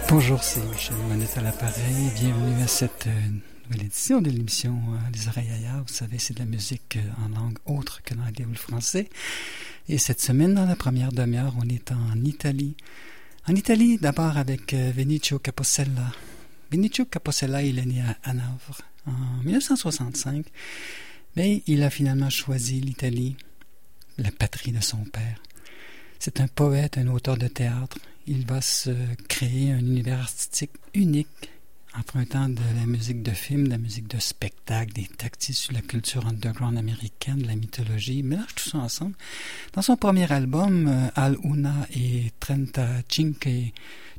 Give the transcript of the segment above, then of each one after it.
Bonjour, c'est Michel Monette à l'appareil. Bienvenue à cette nouvelle édition de l'émission Les Oreilles ailleurs. Vous savez, c'est de la musique en langue autre que l'anglais ou le français. Et cette semaine, dans la première demi-heure, on est en Italie. En Italie, d'abord avec Vinicio Capossela. Vinicio Capossela, il est né à Hanovre en 1965, mais il a finalement choisi l'Italie, la patrie de son père. C'est un poète, un auteur de théâtre. Il va se créer un univers artistique unique, empruntant de la musique de film, de la musique de spectacle, des textes issus de la culture underground américaine, de la mythologie. Il mélange tout ça ensemble. Dans son premier album, Al Una e 35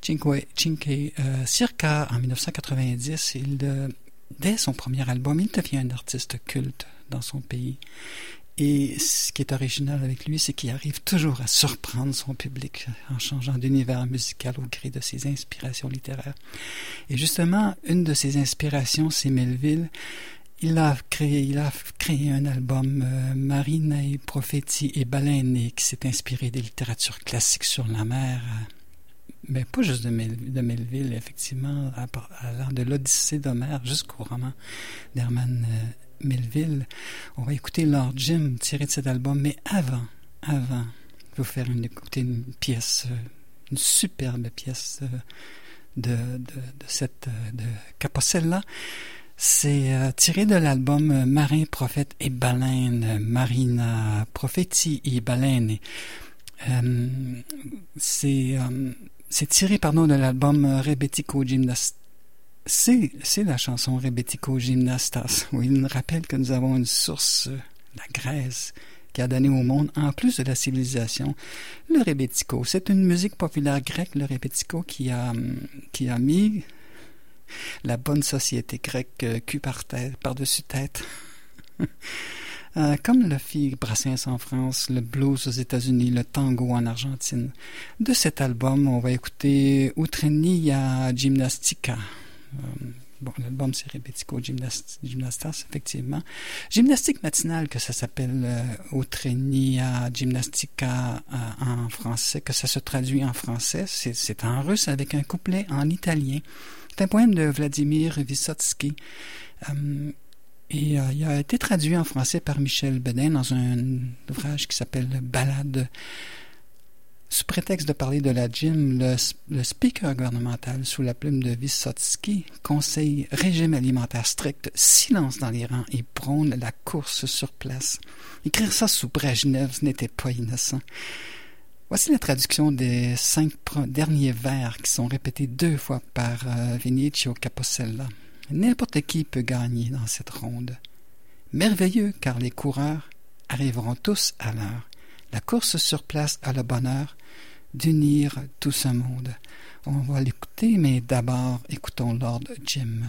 circa en 1990, dès son premier album, il devient un artiste culte dans son pays. Et ce qui est original avec lui, c'est qu'il arrive toujours à surprendre son public en changeant d'univers musical au gré de ses inspirations littéraires. Et justement, une de ses inspirations, c'est Melville. Il a créé un album Marinae Profeti e Baleine qui s'est inspiré des littératures classiques sur la mer. Mais pas juste de Melville, effectivement, allant de l'Odyssée d'Homère jusqu'au roman d'Herman Melville. On va écouter Lord Jim tiré de cet album, mais avant, je vais vous faire écouter une pièce, une superbe pièce de Capossela. C'est tiré de l'album Marin, Prophète et Baleine, Marina Profeti e Baleine. C'est tiré, de l'album Rebetiko Gymnastas. C'est la chanson Rebetiko Gymnastas, où il nous rappelle que nous avons une source, la Grèce, qui a donné au monde, en plus de la civilisation, le Rebetiko. C'est une musique populaire grecque, le Rebetiko, qui a mis la bonne société grecque cul par-dessus tête. Comme le fit Brassens en France, le blues aux États-Unis, le tango en Argentine. De cet album, on va écouter Utrenia Gymnastica. L'album c'est Rebetiko Gymnastas, effectivement. Gymnastique matinale, que ça s'appelle Utrenia Gymnastica en français, que ça se traduit en français. C'est en russe avec un couplet en italien. C'est un poème de Vladimir Vysotsky. Et il a été traduit en français par Michel Bedin dans un ouvrage qui s'appelle Ballade. Sous prétexte de parler de la gym, le speaker gouvernemental, sous la plume de Vysotsky, conseille régime alimentaire strict, silence dans les rangs et prône la course sur place. Écrire ça sous Brejnev, ce n'était pas innocent. Voici la traduction des 5 derniers vers qui sont répétés 2 fois par Vinicio Capossela. N'importe qui peut gagner dans cette ronde. Merveilleux, car les coureurs arriveront tous à l'heure. La course sur place a le bonheur d'unir tout ce monde. On va l'écouter, mais d'abord, écoutons Lord Jim.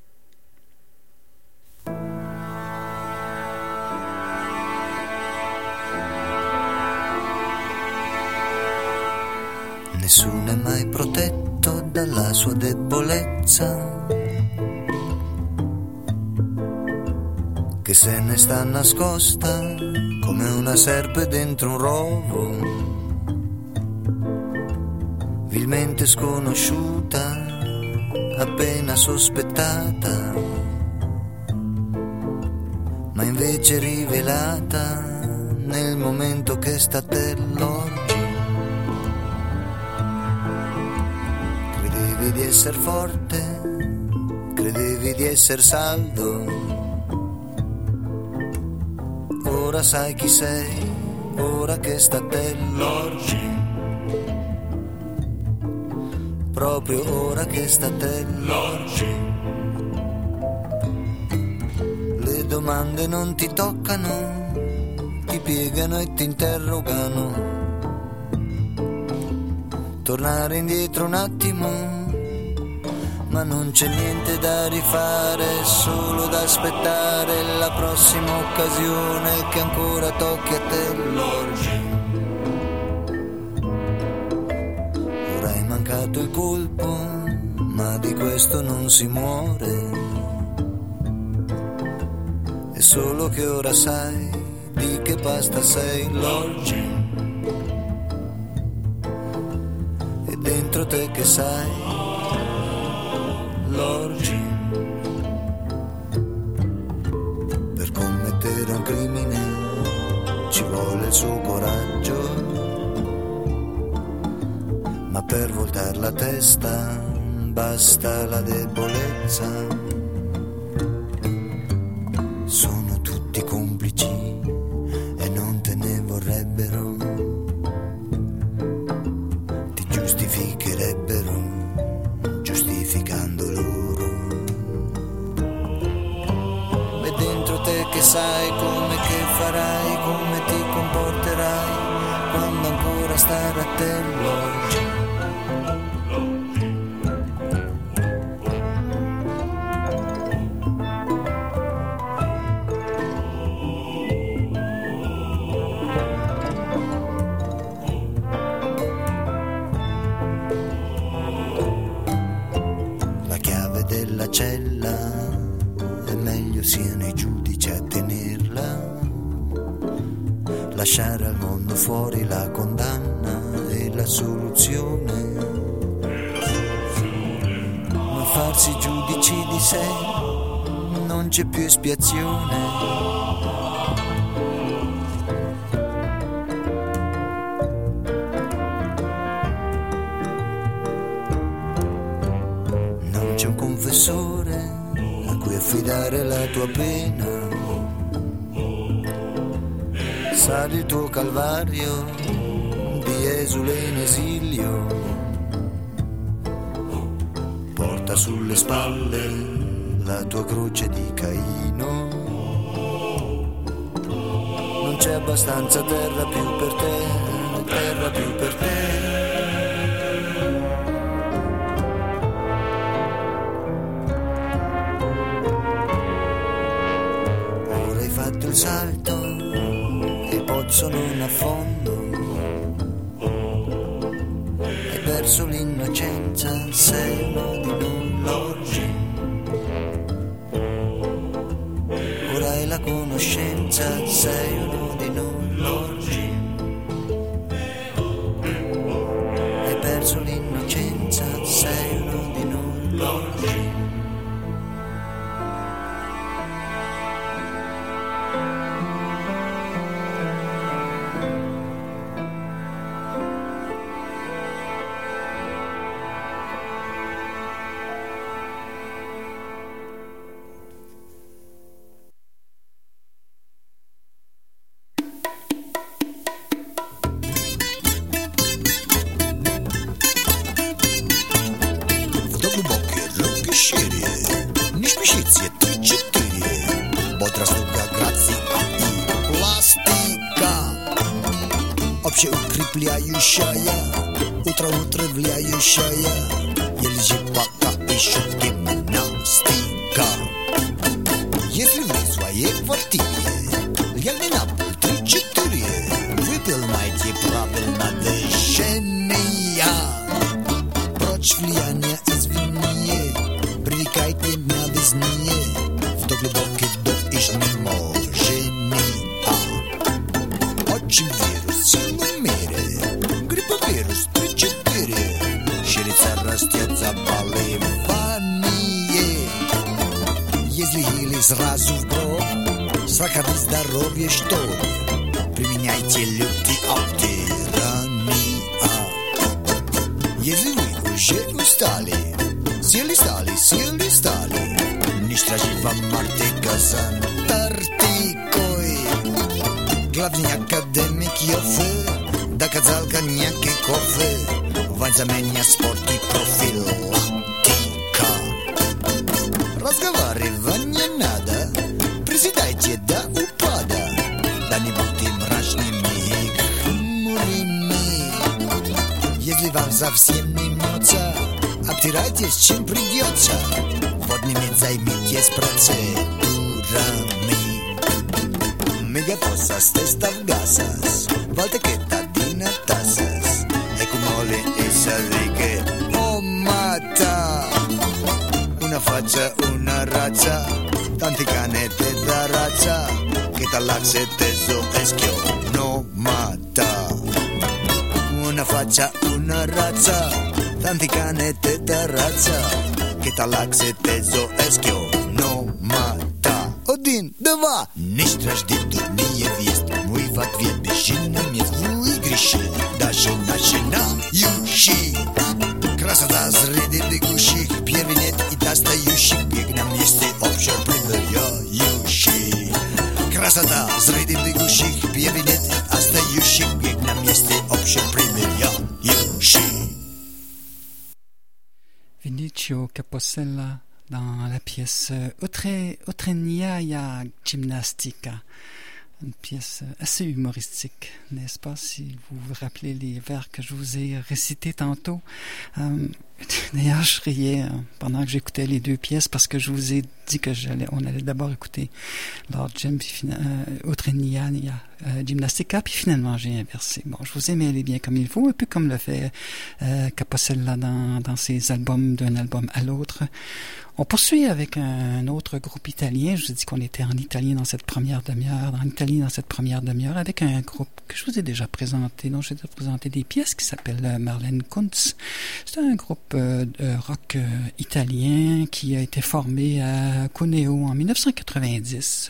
Nessuno è mai protetto dalla sua debolezza, che se ne sta nascosta come una serpe dentro un rovo, vilmente sconosciuta, appena sospettata, ma invece rivelata nel momento che sta t'elloggi. Credevi di essere forte, credevi di essere saldo, ora sai chi sei, ora che sta t'elloggi. Proprio ora che sta t'elloggi. Le domande non ti toccano, ti piegano e ti interrogano. Tornare indietro un attimo, ma non c'è niente da rifare, solo da aspettare la prossima occasione che ancora tocchi a t'elloggi. Ora hai mancato il colpo, ma di questo non si muore. È solo che ora sai di che pasta sei l'oggi. E dentro te che sai l'orgi. Per commettere un crimine ci vuole il suo coraggio, ma per voltar la testa basta la debolezza. Sono tutti complici e non te ne vorrebbero, ti giustificherebbero giustificando loro. E dentro te che sai come che farai, come ti comporterai quando ancora stare a te l'orgi. Cella è meglio siano i giudici a tenerla, lasciare al mondo fuori la condanna e la soluzione, ma farsi giudici di sé non c'è più espiazione. A cui affidare la tua pena, sali il tuo calvario di esule in esilio, porta sulle spalle la tua croce di Caino, non c'è abbastanza terra più per te, terra più per te. Il salto, il pozzo non affondo, e verso l'innocenza sei uno di noi l'orgi. Ora hai la conoscenza, sei uno di noi l'orgi. Hai perso l'innocenza, sei uno di noi l'orgi. Укрепляющая, утро утравляющая, еле пока еще гимнастика. Если вы в своей квартире легли на пол 3-4, выполняйте правильно движения. Прочь влияние извне, привлекайте новизне, в то глубокий вдох изнеможения. Очень вирус в сильном мире, грипповирус 3-4, ширится, растет заболевание. Если или сразу в гроб, сахарное здоровье что? Применяйте лютый обтирания. Если вы уже устали, сели стали, не стражи вам Артика с Антарктикой. Главный академик Йофе доказал коньяк и кофе, вань за меня спорт и профилактика. Разговаривать не надо, приседайте до упада, да не будьте мрачными и хмурыми. Если вам совсем не мнется, обтирайтесь чем придется, водными займитесь процедурами. Megafosas, testaf gasas, valtequeta dinatasas, ecumole e saliche, oh mata. Una faccia, una razza, tanti canette da razza, che talaxe teso eschio, no mata. Una faccia, una razza, tanti canette da razza, che talaxe tezo eskio no mata Один, два Не стражди тут не есть Мой в ответ бесчинный в игрище Даже начинающий Красота среди бегущих Первый нет и достающих Бег на месте общеприбывающий Красота среди бегущих Первый нет и остающих Бег на месте общеприбывающий Vinicio Capossela dans la pièce Utreniaia Gymnastica, une pièce assez humoristique, n'est-ce pas, si vous vous rappelez les vers que je vous ai récités tantôt. D'ailleurs, je riais pendant que j'écoutais les deux pièces parce que je vous ai dit que on allait d'abord écouter Lord Jim puis Utreniaia Gymnastica, puis finalement j'ai inversé. Bon, je vous ai mêlé bien comme il faut, un peu comme le fait Capossela dans ses albums d'un album à l'autre. On poursuit avec un autre groupe italien. Je vous ai dit qu'on était en Italie dans cette première demi-heure, avec un groupe que je vous ai déjà présenté, dont j'ai déjà présenté des pièces, qui s'appelle Marlene Kunz. C'est un groupe de rock italien qui a été formé à Cuneo en 1990.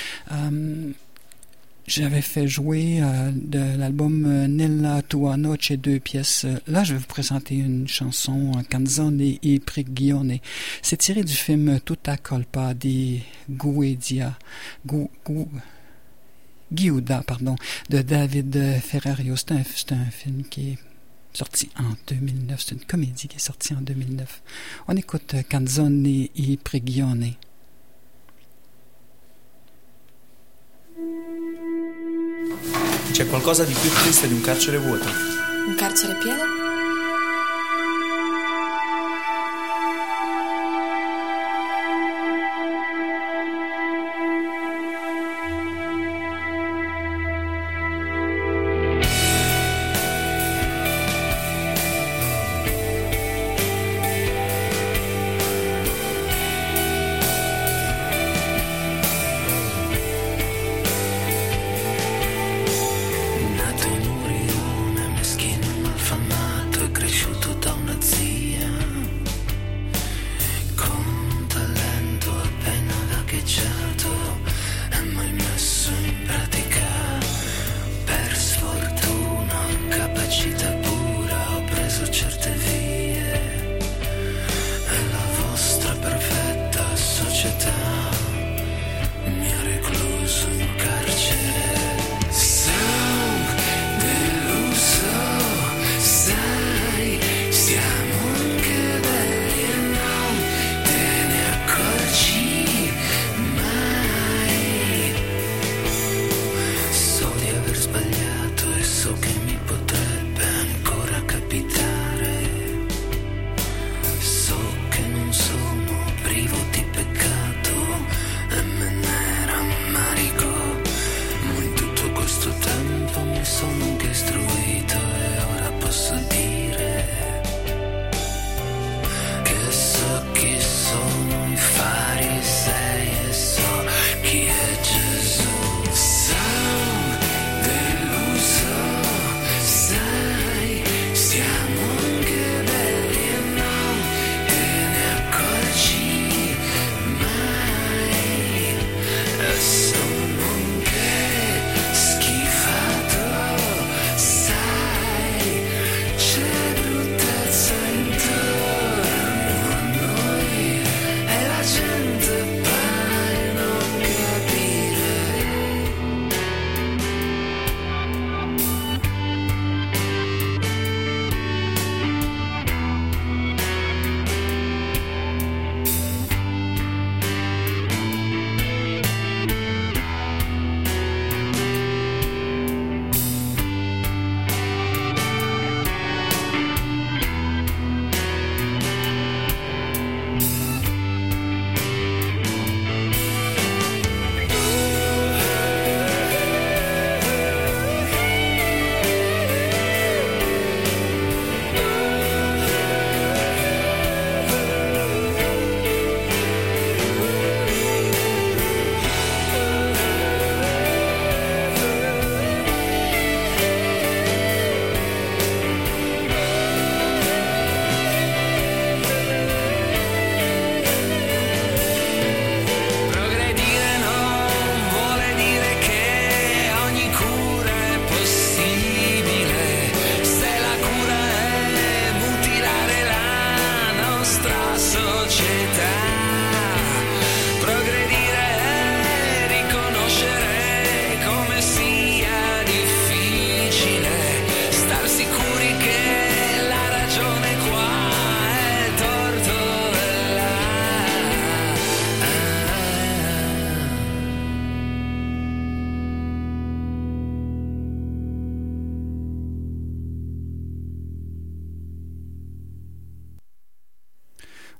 J'avais fait jouer de l'album Nella tua noce 2 pièces. Là, je vais vous présenter une chanson Canzone e Prigione. C'est tiré du film Tutta colpa di Giuda, de David Ferrario. C'est un film qui est sorti en 2009. C'est une comédie qui est sortie en 2009. On écoute Canzone e Prigione. C'è qualcosa di più triste di un carcere vuoto? Un carcere pieno? Nato in un rione meschino malfamato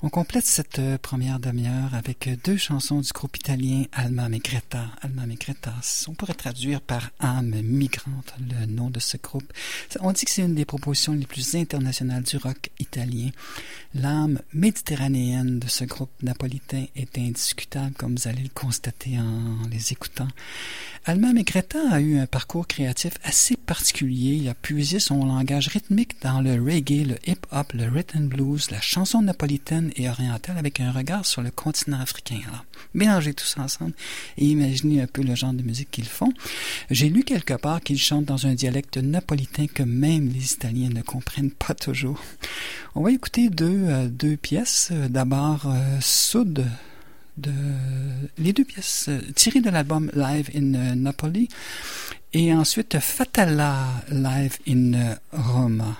On complète cette première demi-heure avec deux chansons du groupe italien Alma Migrata. Alma Migrata, on pourrait traduire par âme migrante, le nom de ce groupe. On dit que c'est une des propositions les plus internationales du rock italien. L'âme méditerranéenne de ce groupe napolitain est indiscutable, comme vous allez le constater en les écoutant. Alma Migrata a eu un parcours créatif assez particulier. Il a puisé son langage rythmique dans le reggae, le hip-hop, le rhythm and blues, la chanson napolitaine et orientale avec un regard sur le continent africain. Alors, mélangez tout ça ensemble et imaginez un peu le genre de musique qu'ils font. J'ai lu quelque part qu'ils chantent dans un dialecte napolitain que même les Italiens ne comprennent pas toujours. On va écouter deux pièces. D'abord, Sud, les deux pièces tirées de l'album Live in Napoli et ensuite Fatala Live in Roma.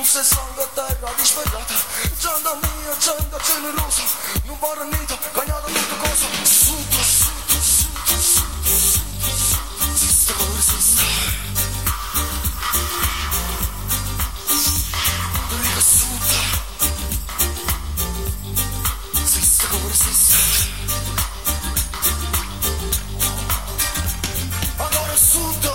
sei sangue a terra disperata, gente mia, gente generosa, non vorrei niente, cagnato tutto cosa, sotto, sotto, sotto, sotto, sotto, sista come sista. Riga sotto, sista come sista. Agora sotto.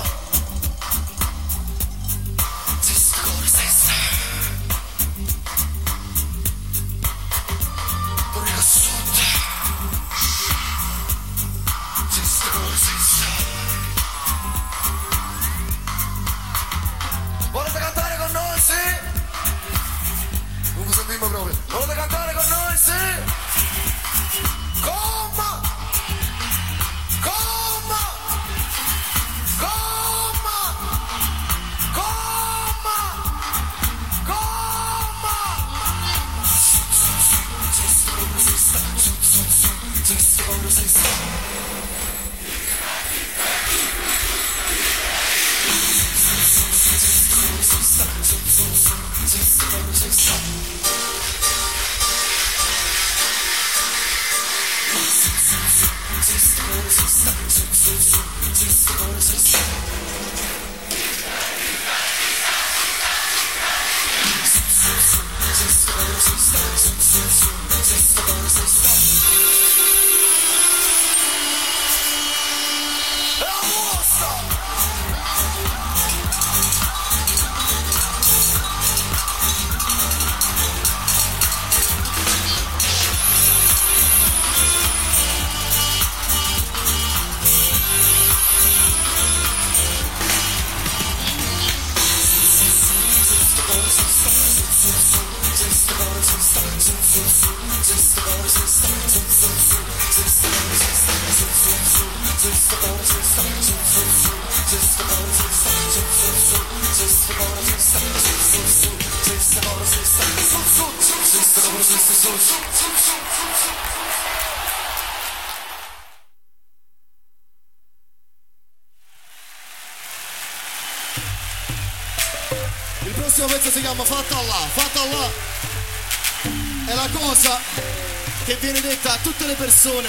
Volete cantare con noi, sì? Non vi sentiamo proprio. Volete cantare con noi, sì? Comma! Comma! Comma! Comma! Comma! Il prossimo pezzo si chiama Fatta Allah. Fatta Allah è la cosa che viene detta a tutte le persone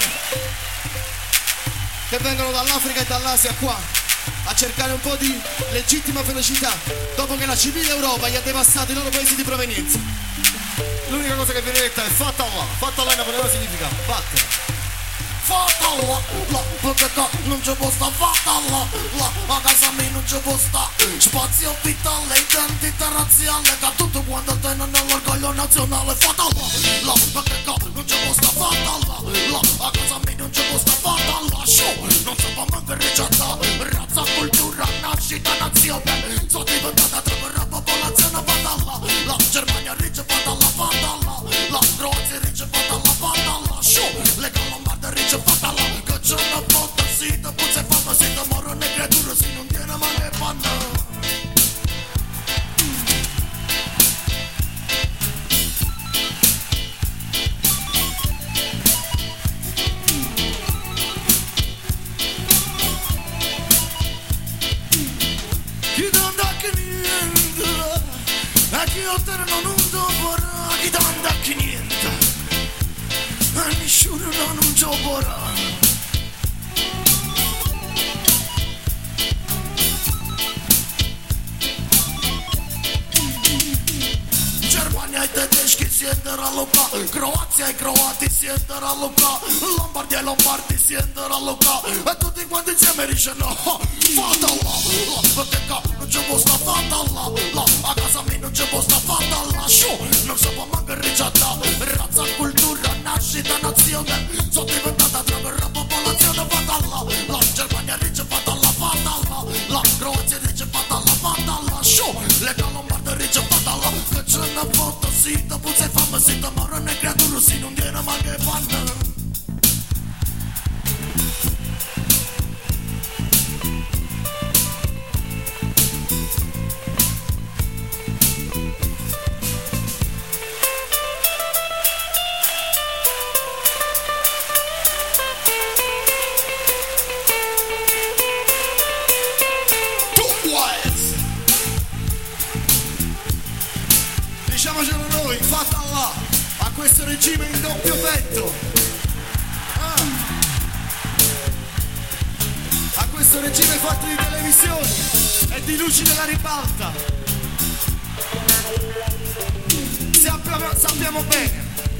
che vengono dall'Africa e dall'Asia qua a cercare un po' di legittima felicità dopo che la civile Europa gli ha devastato i loro paesi di provenienza. L'unica cosa che viene detta è Fatta Allah. Fatta Allah in napoletano significa vattene. Fatta Allah, perché qua non c'è posta, fatta Allah, a casa mia non c'è posta. Spazio vitale, identità razziale, che tutto quanto tengono nell'orgoglio nazionale. Fatta Allah, perché qua non c'è posta, fatta Allah, a casa mia non c'è posta, fatta Allah. Show, non si può manco rigettare, razza, cultura, nascita, nazione. Sono diventata troppo la popolazione, fatta Allah. La Germania ricce, fatta Allah, fatta Allah. La Croazia ricce, fatta Allah, fatta Allah. Show, le Lombarde ricce, fatta Allah. Che c'è una foto, sì, te puzze fama, sì, te moro ne creature, sì, non tiene ma ne fanno. Chi tanta che niente, e chi otterrà non doporà, chi tanta che niente, e nessuno non doporà. Germania e tedeschi siete rallocà, Croazia e croati siete rallocà, Lombardia e lombardi siete rallocà, e tutti quanti insieme dicono fatta Allah, perché qua non c'è posta, fatta Allah, a casa mia non c'è posta, fatta Allah. Show, non si può manco rigettare, razza, cultura, nascita, nazione. Sono diventata troppo la popolazione, fatta Allah. La Germania dice fatta Allah, fatta Allah. La Croazia dice fatta Allah, fatta Allah. Show, le Lombarde dice fatta Allah. Che c'è una foto, sì, te puzze fama, sì, te moro ne creature, sì, non tiene ma che fanno. regime in doppio petto. A questo regime fatto di televisione e di luci della ribalta. Sappiamo bene,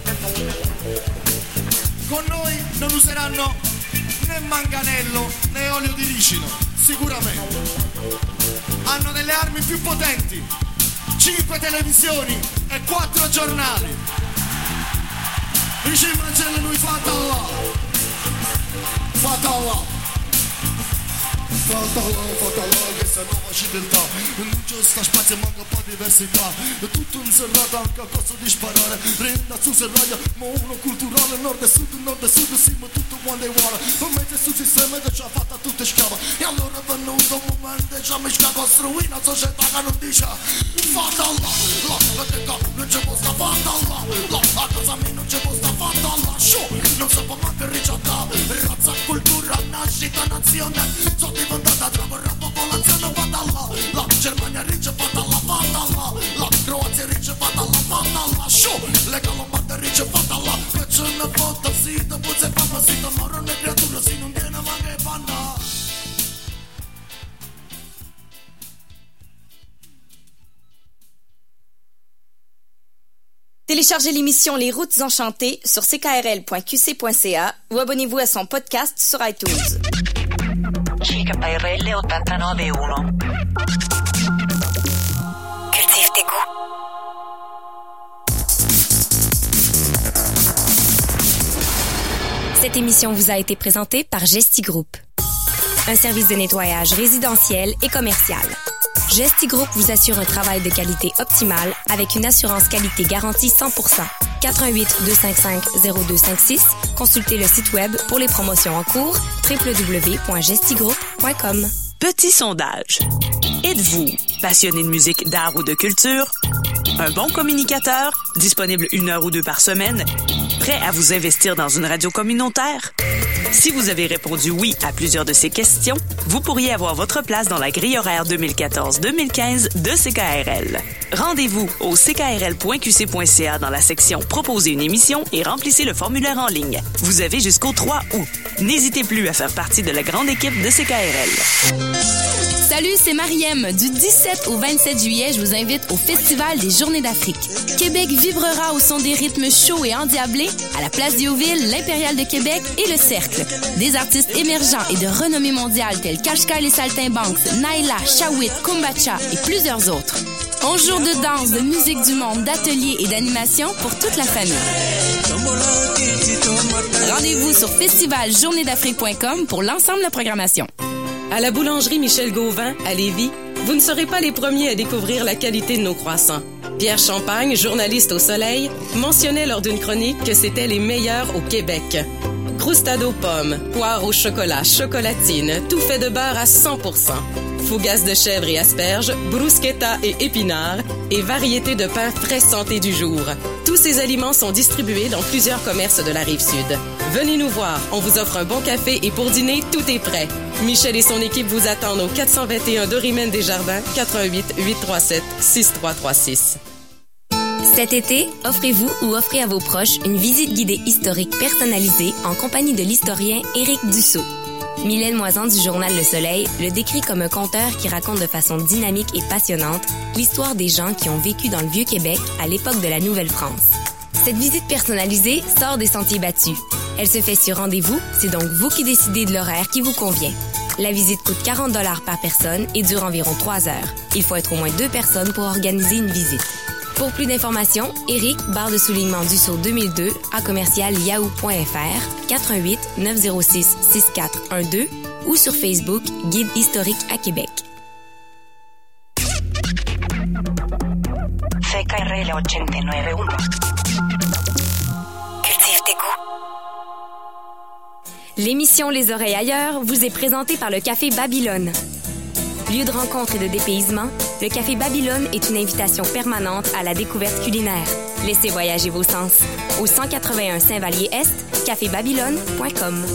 con noi non useranno né manganello né olio di ricino, sicuramente. Hanno delle armi più potenti, 5 televisioni e 4 giornali. Dice il Marcello, lui fatalla, che se nuova civiltà, non c'è sta spazio, manca un po' di diversità. È tutto inserrato anche a costo di sparare. Renda su serraia, ma uno culturale, nord e sud, sì, ma tutto quando è uguale. Non mette sul sistema che ci ha fatta tutta scava. E allora è venuto un momento, già mi scappa a costruire una società che non dice fatalla, perché qua non c'è posta fatalla, a casa mia non c'è posta fatalla, non si può manco ricettare. Razza, cultura, nascita, nazione, sono diventata troppo la popolazione fatalla, la Germania riccia fatalla, la Croazia riccia fatalla, le Calombarde riccia fatalla, che c'è una volta sì, dopo se fa sì, morrono le creature, si non viene ma che fanno. Téléchargez l'émission Les Routes Enchantées sur ckrl.qc.ca ou abonnez-vous à son podcast sur iTunes. CKRL 89.1. Cultive tes goûts. Cette émission vous a été présentée par Gesti Group, un service de nettoyage résidentiel et commercial. Gesti Group vous assure un travail de qualité optimale avec une assurance qualité garantie 100%. 88 255 0256. Consultez le site web pour les promotions en cours www.gestigroup.com. Petit sondage. Êtes-vous passionné de musique, d'art ou de culture? Un bon communicateur? Disponible 1 heure ou 2 par semaine? Prêt à vous investir dans une radio communautaire? Si vous avez répondu oui à plusieurs de ces questions, vous pourriez avoir votre place dans la grille horaire 2014-2015 de CKRL. Rendez-vous au ckrl.qc.ca dans la section « Proposer une émission » et remplissez le formulaire en ligne. Vous avez jusqu'au 3 août. N'hésitez plus à faire partie de la grande équipe de CKRL. Salut, c'est Mariem. Du 17 au 27 juillet, je vous invite au Festival des Journées d'Afrique. Québec vibrera au son des rythmes chauds et endiablés à la Place Diouville, l'Impérial de Québec et le Cercle. Des artistes émergents et de renommée mondiale tels Kashka et les Saltimbanks, Naila, Shawit, Kumbacha et plusieurs autres. 11 jours de danse, de musique du monde, d'ateliers et d'animation pour toute la famille. Rendez-vous sur festivaljournéesdafrique.com pour l'ensemble de la programmation. À la boulangerie Michel Gauvin, à Lévis, vous ne serez pas les premiers à découvrir la qualité de nos croissants. Pierre Champagne, journaliste au Soleil, mentionnait lors d'une chronique que c'étaient les meilleurs au Québec. Croustade aux pommes, poire au chocolat, chocolatine, tout fait de beurre à 100%. Fougasse de chèvre et asperges, bruschetta et épinards, et variété de pain frais santé du jour. Tous ces aliments sont distribués dans plusieurs commerces de la Rive-Sud. Venez nous voir, on vous offre un bon café et pour dîner, tout est prêt. Michel et son équipe vous attendent au 421 Dorimène Desjardins, 88 837 6336. Cet été, offrez-vous ou offrez à vos proches une visite guidée historique personnalisée en compagnie de l'historien Éric Dussault. Mylène Moisan du journal Le Soleil le décrit comme un conteur qui raconte de façon dynamique et passionnante l'histoire des gens qui ont vécu dans le Vieux-Québec à l'époque de la Nouvelle-France. Cette visite personnalisée sort des sentiers battus. Elle se fait sur rendez-vous, c'est donc vous qui décidez de l'horaire qui vous convient. La visite coûte 40 $ par personne et dure environ 3 heures. Il faut être au moins 2 personnes pour organiser une visite. Pour plus d'informations, Éric, barre de soulignement Dussault 2002, à commercial yahoo.fr, 418 906 6412 ou sur Facebook, Guide historique à Québec. CKRL 89.1. Cultive tes goûts. L'émission Les Oreilles ailleurs vous est présentée par le Café Babylone. Lieu de rencontre et de dépaysement, le Café Babylone est une invitation permanente à la découverte culinaire. Laissez voyager vos sens. Au 181 Saint-Vallier-Est, cafébabylone.com.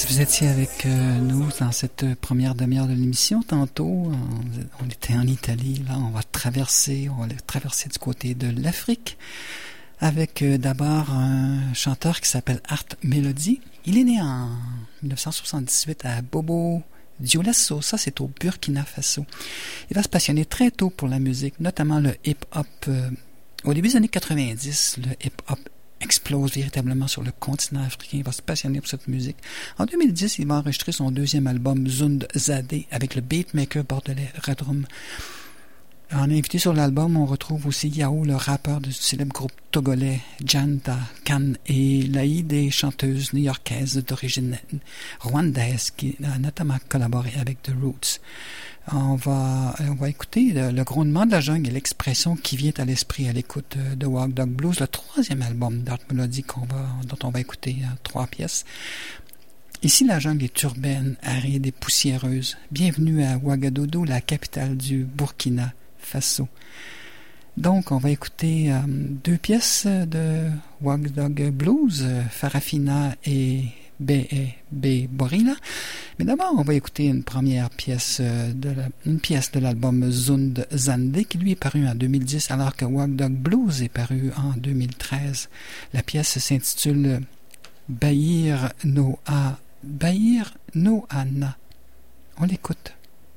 Si vous étiez avec nous dans cette première demi-heure de l'émission, tantôt, on était en Italie. Là, on va traverser du côté de l'Afrique avec d'abord un chanteur qui s'appelle Art Melody. Il est né en 1978 à Bobo Dioulasso, ça c'est au Burkina Faso. Il va se passionner très tôt pour la musique, notamment le hip-hop. Au début des années 90, le hip-hop explose véritablement sur le continent africain. Il va se passionner pour cette musique. En 2010, il va enregistrer son deuxième album Zund Zadé avec le beatmaker bordelais Redrum. En invité sur l'album, on retrouve aussi Yao, le rappeur du célèbre groupe togolais Janta Khan, et Laïd, des chanteuses new-yorkaises d'origine rwandaise qui a notamment collaboré avec The Roots. On va écouter le grondement de la jungle et l'expression qui vient à l'esprit à l'écoute de Wag Dog Blues, le troisième album d'Art Melody dont on va écouter 3 pièces. Ici, la jungle est urbaine, aride et poussiéreuse. Bienvenue à Ouagadougou, la capitale du Burkina Faso. Donc, on va écouter 2 pièces de Wag Dog Blues, Farafina et B. Borila. Mais d'abord, on va écouter une première pièce de l'album Zund Zandé qui lui est paru en 2010 alors que Wag Dog Blues est paru en 2013. La pièce s'intitule Bahir No Ana. On l'écoute.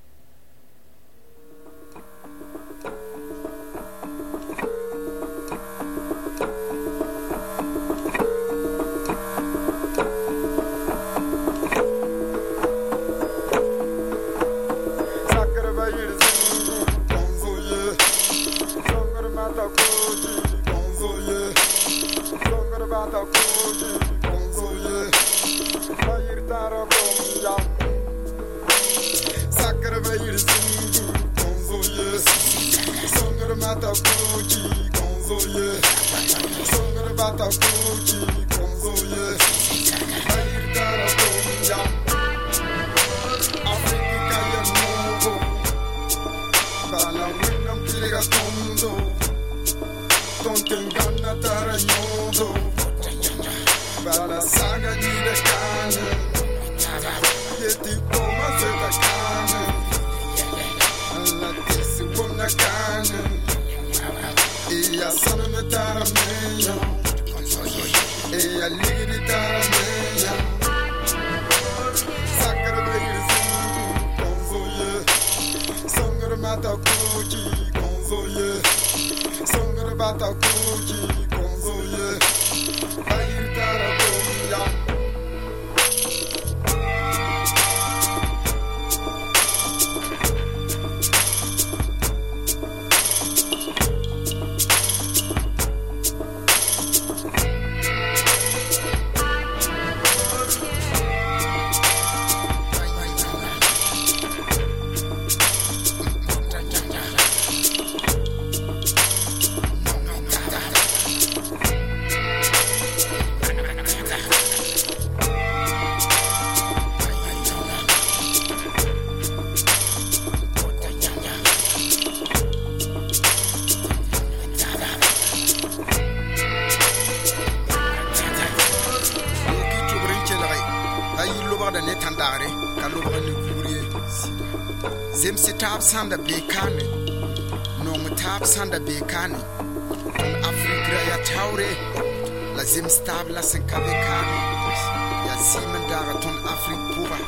Sanda bekane nong tap sanda bekane on Afrika ya taure la zim stab la senka bekane ya simen daga ton Afrik pura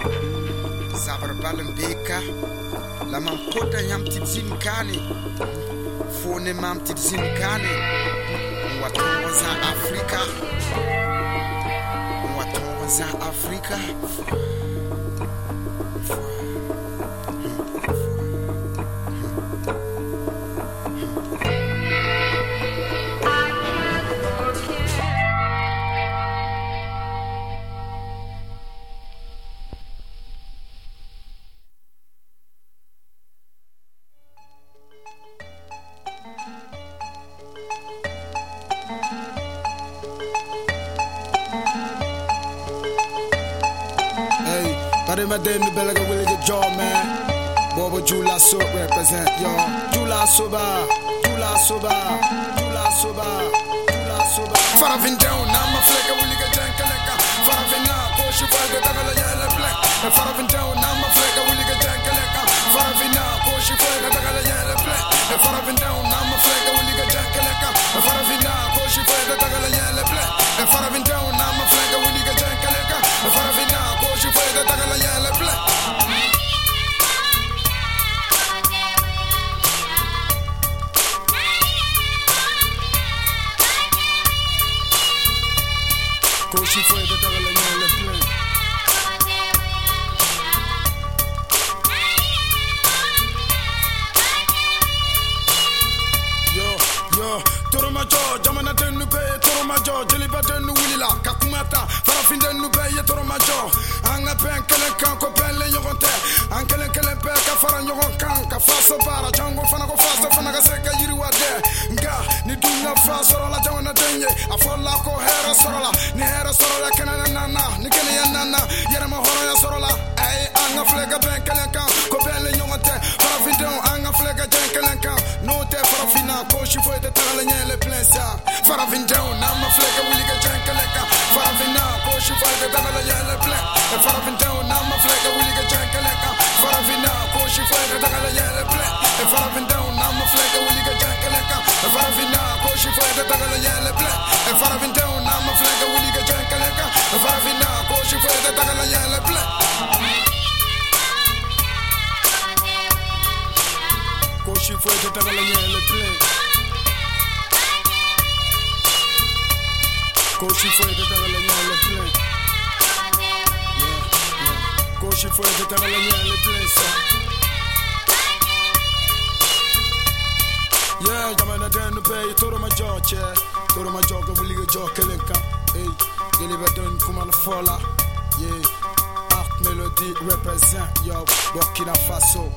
zabar balen beka la man kota yam tidzin kane fone mam tidzin kane waton za Afrika Madame the Belaga will get jaw man. Bobo Jula so represent y'all. Jula soba. Faravin down, I'm a flag will get jank. Faravina, push your flag, Koshi foi de tagala nyele plein. Yo, toro majo, jamana tenu pe, toro majo, jeliba tenu wilila, kakumata, farafin tenu pe, toro majo. Anga pen kelen kan ko pele yogonte, ankelen kelen pe ka fara yogon kan, ka faso para jango fana ko faso fana ka seka yiri wade. Nga ni dunga faso la jamana tenye, afola ko hera sorola, ni hera sorola kenana nana, ni kenya nana, yere ma horo ya sorola. Ay anga flega pen kelen kan ko pele yogonte, farafin tenu anga flega jen kelen kan, no te farafina ko shi foi de tagala nyele plein sa. Farafin tenu na ma flega wiliga jen kelen kan, farafina ko shi foi de tagala nyele plein. Farafin down, now my flag, a willy get jank a lecker. Farafin now, Koshi flag, a tagala yellow play. Farafin down, now my flag, a willy get jank a lecker. Farafin now, Koshi flag, a tagala yellow play. Farafin down, now my flag, a willy get jank a lecker. Farafin now, Koshi flag, a tagala yellow play. Koshi flag, a tagala yellow play. Koshi flag, a tagala yellow play. Koshi foi de tagala nyele place. Yeah, jamana tenu pe toro majo che. Toro majo ko buliga jo kelenka. Hey, deliver don kumala fola. Yeah, Art Melody represent yo Burkina Faso.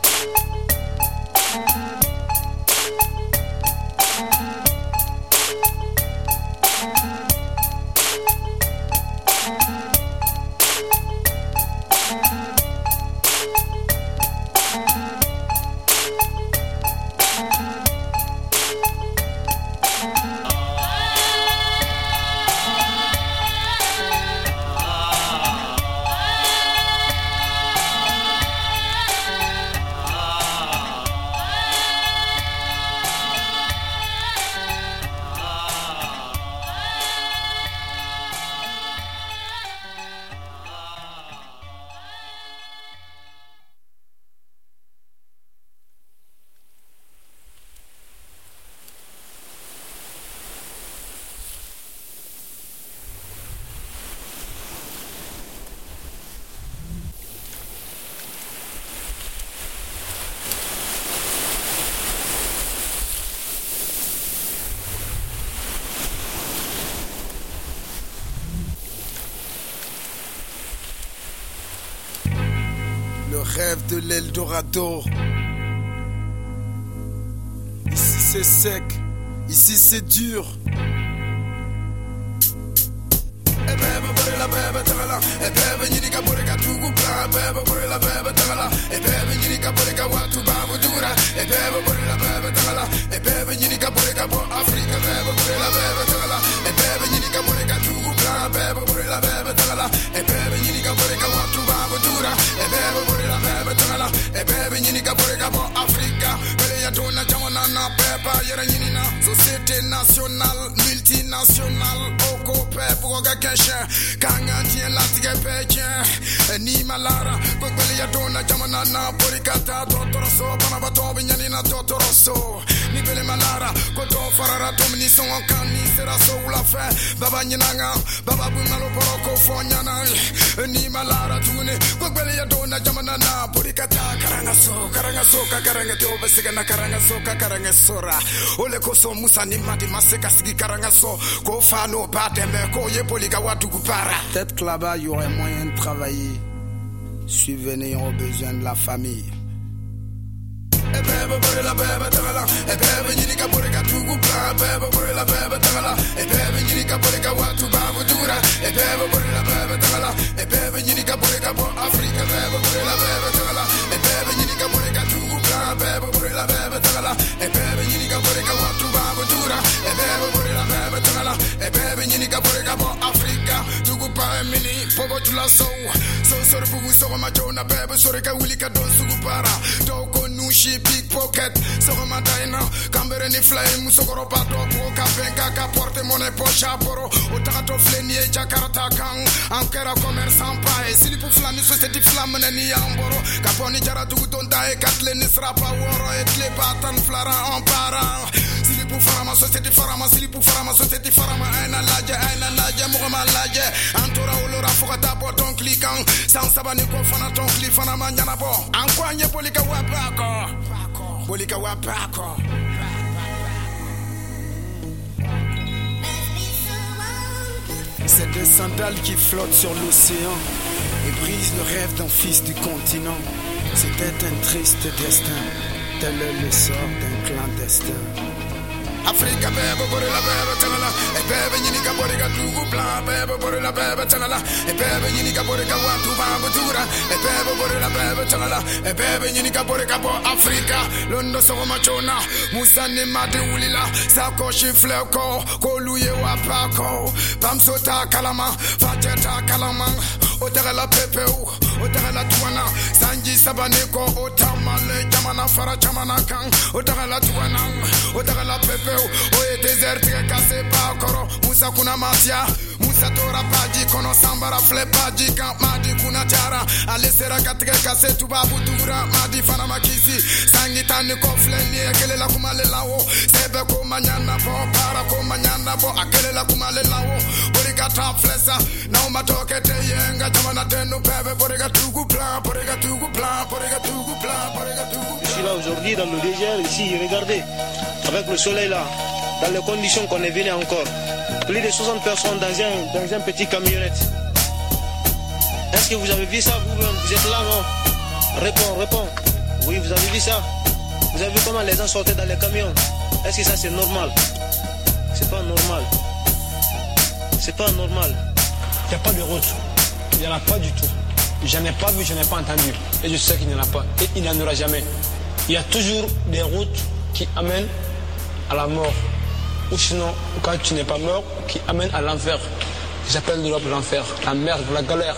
Le rêve de l'Eldorado. Ici c'est sec, ici c'est dur. Société nationale, multinationale, oko pepe oga keshe, kanga tien latige peche, ni malara, kweli ya dona jamana na porikata, totoroso, panabato binyani na totoroso, ni bele malara, koto farara tomni son kani sera so la fe, baba nyinanga, baba bumalo poroko fonyana, ni malara tune, kweli ya dona jamana na porikata, karanga so, karanga te obesiga na karanga so, karanga sora, ole koso musa ni madi maseka sigi karanga so, ko fano batembe ko ye poliga watu kupara. Peut-être que là-bas il y aurait moyen de travailler, subvenir aux besoins de la famille. Ebebe borela bebe tagala, ebebe nyirika boreka tukupra, ebebe borela bebe tagala, ebebe nyirika boreka watu babu dura, ebebe borela bebe tagala, ebebe nyirika boreka bo Afrika, ebebe borela bebe tagala, ebebe nyirika boreka tukupra, ebebe borela bebe tagala, ebebe nyirika boreka watu babu dura, ebebe borela bebe tagala, ebebe nyirika boreka bo Afrika, tukupa mini pogo tula so sori bugu so ma jona bebe sori ka wulika don sugupara, doko nushi big pocket, soko madaina, kambere ni fly, musokoro pato, ka benga, ka porte monnaie poche à poro, otato fleni e jakarta kang, ankera commerçant pae, sili pou flani société flamme ni amboro, kaponi jara tugu tonda e katle ni srapa woro, et le batan flara en para, sili bu farama société farama silipu farama société farama ayna laje mugama laje antora olora fokata bo ton cliquant sans sabani ko fana ton clic fana manyana bo ankwanye bolika wapako C'est des sandales qui flottent sur l'océan et brisent le rêve d'un fils du continent. C'était un triste destin, tel est le sort d'un clandestin. Africa bebe bore la bebe talala e bebe nyini ka bore ka tugu plan bebe bore la bebe talala e bebe nyini ka bore ka watu bambutura e bebe bore la bebe talala e bebe nyini ka bore ka bo Africa londo so machona musani mate ulila sako shifleko ko luye wa pako pamsota kalama fateta kalama otagala pepeu otagala tuana sanji sabaneko otamale jamana fara jamana kan otagala tuana otagala pepeu oye désert cassé pas koro musa kuna masia musa tora paji kono sambara flepaji kan madi kuna tara alesera katike cassé tubabu tura madi fana makisi sangi tani ko fleni ekele la kumale lawo sebe ko manyana bo para ko manyana bo akele la kumale lawo borika ta flesa na umatoke te yenga jamana tenu bebe borika tugu plan borika tugu plan borika tugu plan borika tugu. Je suis là aujourd'hui dans le désert ici, regardez, avec le soleil là, dans les conditions qu'on est venu encore. Plus de 60 personnes dans un petit camionnette. Est-ce que vous avez vu ça vous-même? Vous êtes là, non? Réponds. Oui, vous avez vu ça? Vous avez vu comment les gens sortaient dans les camions? Est-ce que ça c'est normal? C'est pas normal. C'est pas normal. Il n'y a pas de route. Il n'y en a pas du tout. Je n'ai pas vu, je n'ai pas entendu. Et je sais qu'il n'y en a pas. Et il n'y en aura jamais. Il y a toujours des routes qui amènent à la mort. Ou sinon, quand tu n'es pas mort, qui amènent à l'enfer. J'appelle l'Europe l'enfer, la merde, la galère.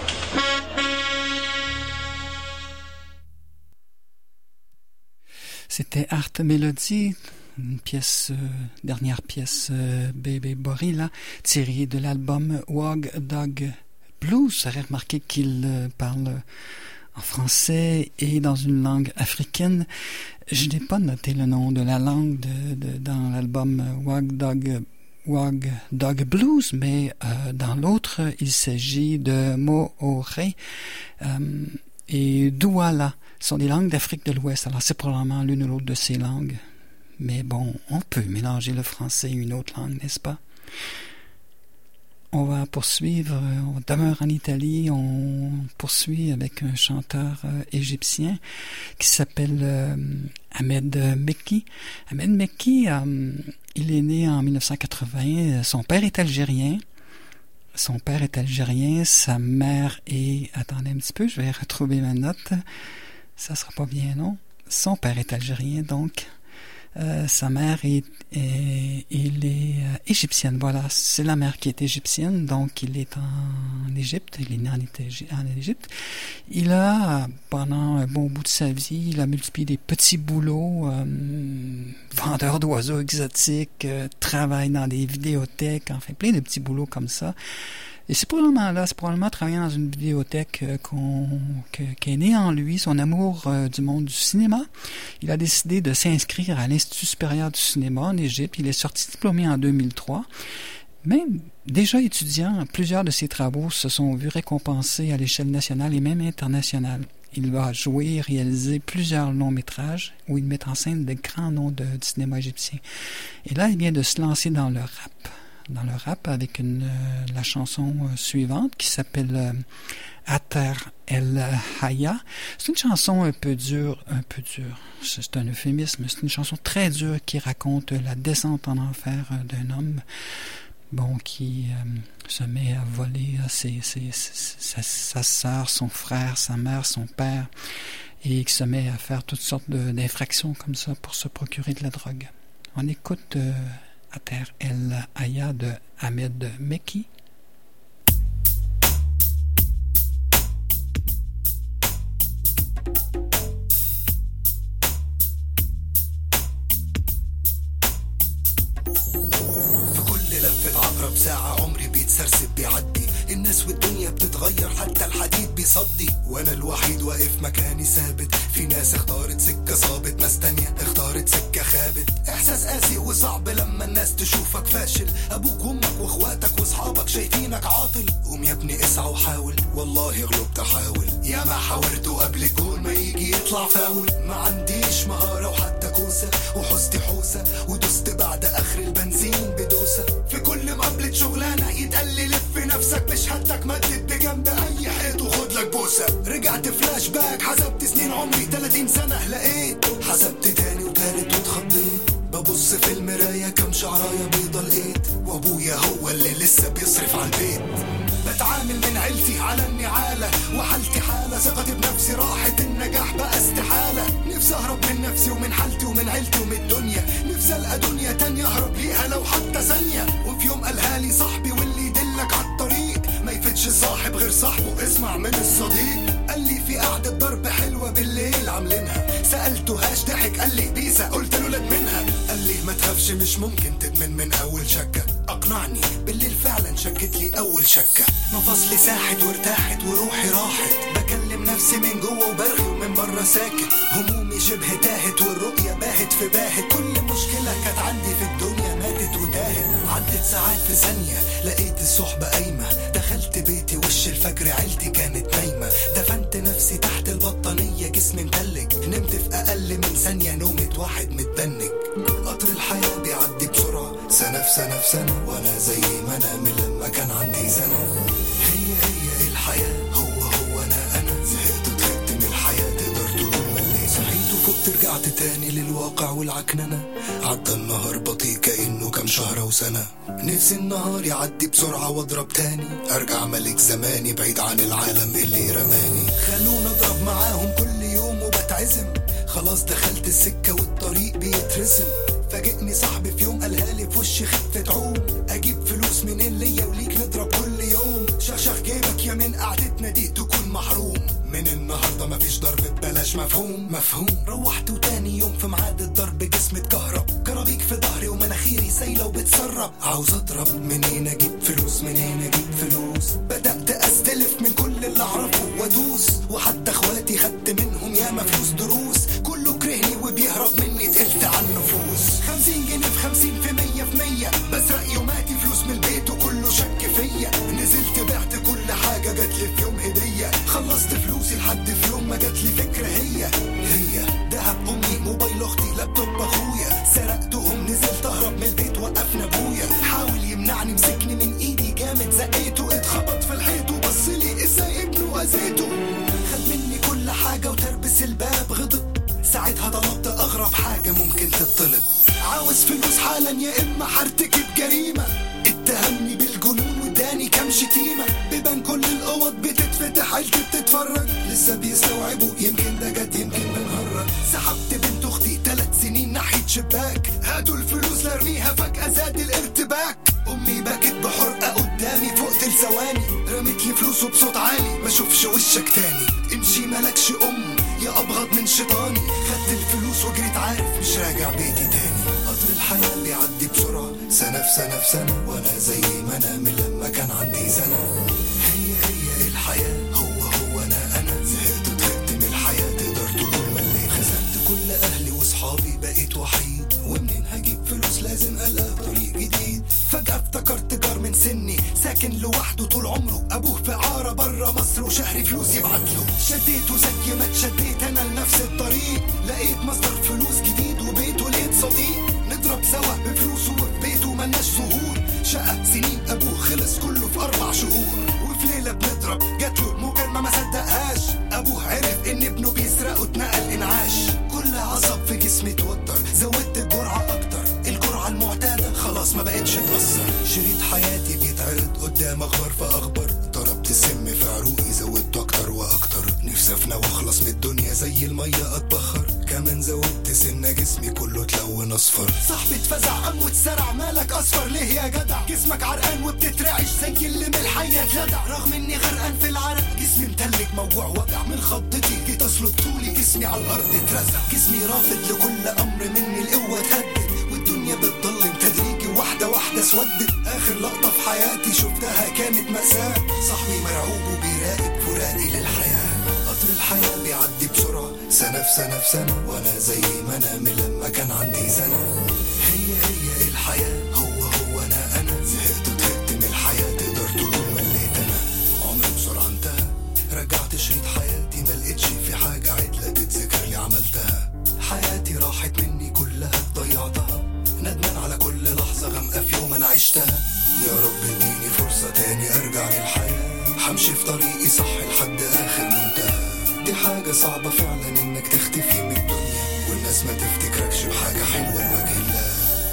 C'était Art Melody, une pièce, dernière pièce Bebe Borila, tirée de l'album Wag Dog Blues. Vous avez remarqué qu'il parle en français et dans une langue africaine. Je n'ai pas noté le nom de la langue dans l'album Wag Dog Blues, mais dans l'autre, il s'agit de Mooré et Douala. Ce sont des langues d'Afrique de l'Ouest. Alors c'est probablement l'une ou l'autre de ces langues. Mais bon, on peut mélanger le français et une autre langue, n'est-ce pas? On va poursuivre, on demeure en Italie, on poursuit avec un chanteur égyptien qui s'appelle Ahmed Mekki. Ahmed Mekki, il est né en 1980, son père est algérien. Sa mère est... Attendez un petit peu, je vais retrouver ma note. Ça sera pas bien, non? Son père est algérien, donc... sa mère est égyptienne. Voilà, c'est la mère qui est égyptienne, donc il est en Égypte, il est né en Égypte. Il a, pendant un bon bout de sa vie, il a multiplié des petits boulots, vendeur d'oiseaux exotiques, travaille dans des vidéothèques, enfin plein de petits boulots comme ça. Et c'est probablement travaillant dans une vidéothèque qui est né en lui son amour du monde du cinéma. Il a décidé de s'inscrire à l'Institut supérieur du cinéma en Égypte. Il est sorti diplômé en 2003. Mais déjà étudiant, plusieurs de ses travaux se sont vus récompensés à l'échelle nationale et même internationale. Il va réaliser plusieurs longs métrages où il met en scène de grands noms du cinéma égyptien. Et là, il vient de se lancer dans le rap avec la chanson suivante qui s'appelle Ater El Haya. C'est une chanson un peu dure, c'est un euphémisme, c'est une chanson très dure qui raconte la descente en enfer d'un homme qui se met à voler sa sœur, son frère, sa mère, son père, et qui se met à faire toutes sortes d'infractions comme ça pour se procurer de la drogue. On écoute Ater El Haya de Ahmed Mekki. ساعة عمري بيتسرسب بيعدي الناس والدنيا بتتغير حتى الحديد بيصدي، وانا الوحيد واقف مكاني ثابت. في ناس اختارت سكة صابت، ناس تانية اختارت سكة خابت. احساس قاسي وصعب لما الناس تشوفك فاشل، ابوك وامك واخواتك واصحابك شايفينك عاطل. قوم يا ابني اسعى وحاول، والله غلبت احاول. يا ما حاولت قبل الجول ما يجي يطلع فاول. ما عنديش مهارة وحتى كوسة، وحزتي حوسة ودوست بعد اخر البنزين بدوسة. في كل مقابلة شغلانة يتقلي لف نفسك مش هدك مدد بجنب اي حيط وخد لك بوسة. رجعت فلاش باك حسبت سنين عمري 30 سنة لقيت، حسبت تاني وتالت واتخضيت. ببص في المراية كم شعراية بيضة لقيت، وابويا هو اللي لسه بيصرف على البيت. بتعامل من عيلتي على النعالة وحالتي حالة، ثقتي بنفسي راحت النجاح بقى استحالة. نفسي اهرب من نفسي ومن حالتي ومن عيلتي ومن الدنيا، نفسي القى دنيا تانية اهرب ليها لو حتى ثانية. وفي يوم قالها لي صاحبي واللي يدلك عالطريق ما يفتش صاحب غير صاحبه، اسمع من الصديق. قال لي في قعدة ضرب حلوة بالليل عاملينها، سألتهاش ضحك قال لي بيسا، قلت له لك منها. قال لي ما تخافش مش ممكن تدمن من اول شكة. اقنعني بالليل فعلا شكت لي اول شكة. مفاصلي ساحت وارتاحت وروحي راحت، بكلم نفسي من جوه وبرغي ومن بره ساكت. همومي شبه تاهت والرؤية باهت في باهت، كل مشكلة كانت عندي في الدنيا ماتت وتاهت. عدت ساعات في ثانية لقيت الصحبة قايمة، دخلت بيتي وش الفجر عيلتي كانت نايمة. دفنت نفسي تحت البطانية جسمي متلج، نمت في اقل من ثانية نومة واحد متبنج. قطر الحياة بيعدي بسرعة، سنة في سنة في سنة، وانا زي ما انا من لما كان عندي سنة. هي الحياة، هو انا زهقت وتعبت من الحياة، تقدر تقول مليت. صحيت وفقت رجعت تاني للواقع والعكننة، عدى النهار بطيء كأنه كام شهر وسنة. نفسي النهار يعدي بسرعة واضرب تاني، ارجع ملك زماني بعيد عن العالم اللي رماني. خلونا اضرب معاهم كل يوم وبتعزم، خلاص دخلت السكة والطريق بيترسم. فاجئني صاحبي في يوم قالها لي في وشي خفة عوم، اجيب فلوس منين ليا وليك نضرب كل يوم. شخشخ جيبك يا من قعدتنا دي تكون محروم، من النهارده مفيش ضرب ببلاش. مفهوم. روحت وتاني يوم في ميعاد الضرب جسمي اتكهرب، كرابيك في ظهري ومناخيري سايله وبتسرب. عاوز اضرب منين اجيب فلوس، منين اجيب فلوس. بدأت استلف من كل اللي اعرفه وادوس، وحتى اخواتي خدت منهم ياما فلوس دروس. كله كرهني وبيهرب مني تقلت عن نفوس. 50 جنيه في 50 في 100 في 100، بسرق يوماتي فلوس من البيت وكله شك فيا. نزلت بعت كل حاجة جاتلي في يوم هدية، خلصت فلوسي لحد في يوم ما جاتلي فكرة. هي دهب امي، موبايل اختي، لابتوب اخويا، سرقتهم نزلت اهرب من البيت وقفنا ابويا. حاول يمنعني مسكني من ايدي جامد زقيته، اتخبط في الحيط وبصلي ازاي ابنه اذيته. خد مني كل حاجة وتربس الباب غضب، ساعتها طلبت اغرب حاجة ممكن تطلب. عاوز فلوس حالا يا اما هرتكب جريمة. اتهمني بالجنون واداني كام شتيمة، بيبان كل الاوض بتتفتح عيلتي بتتفرج. لسه بيستوعبوا يمكن ده جد يمكن بنهرج. سحبت بنت اختي 3 سنين ناحية شباك، هاتوا الفلوس لارميها فجأة زاد الارتباك. امي بكت بحرقة قدامي فوقت الثواني، رميت لي فلوس وبصوت عالي ما اشوفش وشك تاني. امشي ملكش يا ابغض من شيطاني. خدت الفلوس وجريت عارف مش راجع بيتي تاني. قطر الحياة بيعدي بسرعة، سنة في سنة في سنة، وانا زي ما انا من لما كان عندي سنة. هي الحياة، هو انا زهقت وتعبت من الحياة، تقدر تقول مليت. خسرت كل اهلي واصحابي بقيت وحيد، ومنين هجيب فلوس لازم الاقي طريق جديد. فجأة افتكرت جار من سني ساكن لوحده طول عمره، ابوه في عارة برا مصر وشهري فلوس يبعتله. شديته زي ما اتشديت انا لنفس الطريق، لقيت مصدر فلوس جديد وبيت ولقيت صديق. نضرب سوا بفلوسه وفي بيته ملناش ظهور، شقة سنين ابوه خلص كله في 4 شهور. وفي ليلة بنضرب جاتله المكالمة ما صدقهاش، ابوه عرف ان ابنه بيسرق واتنقل انعاش. كل عصب في جسمي اتوتر، زودت الجرعة اكتر، الجرعة المعتادة خلاص ما بقتش تأثر. شريط حياتي بيتعرض قدام اخبار فاخبر، ضربت السم في عروقي زودته اكتر واكتر. نفسي افنى واخلص من الدنيا زي المية اتبخر، كمان زودت سنة جسمي كله تلون اصفر. صاحبي اتفزع قام واتسرع، مالك اصفر ليه يا جدع؟ جسمك عرقان وبتترعش زي اللي من الحية اتلدع. رغم اني غرقان في العرق جسمي متلج موجوع وجع من خضتي، جيت اسلط طولي جسمي على الارض اترزع. جسمي رافض لكل امر مني، القوة تهدد والدنيا بتضلم تدريجي واحدة واحدة. واحدة اسودت. اخر لقطة في حياتي شفتها كانت مأساة، صاحبي مرعوب وبيراقب فراقي للحياة. قطر الحياة بيعدي بسرعة، سنة في سنة في سنة، وانا زي ما انا من لما كان عندي سنة. هي الحياة، هو انا زهقت طهقت من الحياة، تقدر تقول مليت انا. عمري بسرعة انتهى، رجعت شريط حياتي ما لقيتش في حاجة عدلة تتذكر لي عملتها. حياتي راحت مني كلها ضيعتها، ندمان على كل لحظة غامقة في يوم انا عشتها. يا رب اديني فرصة تاني ارجع للحياة، همشي في طريقي صح لحد اخر منتهى. دي حاجة صعبة فعلا انك تختفي من الدنيا، والناس ما تفتكركش بحاجة حلوة لوجه الله.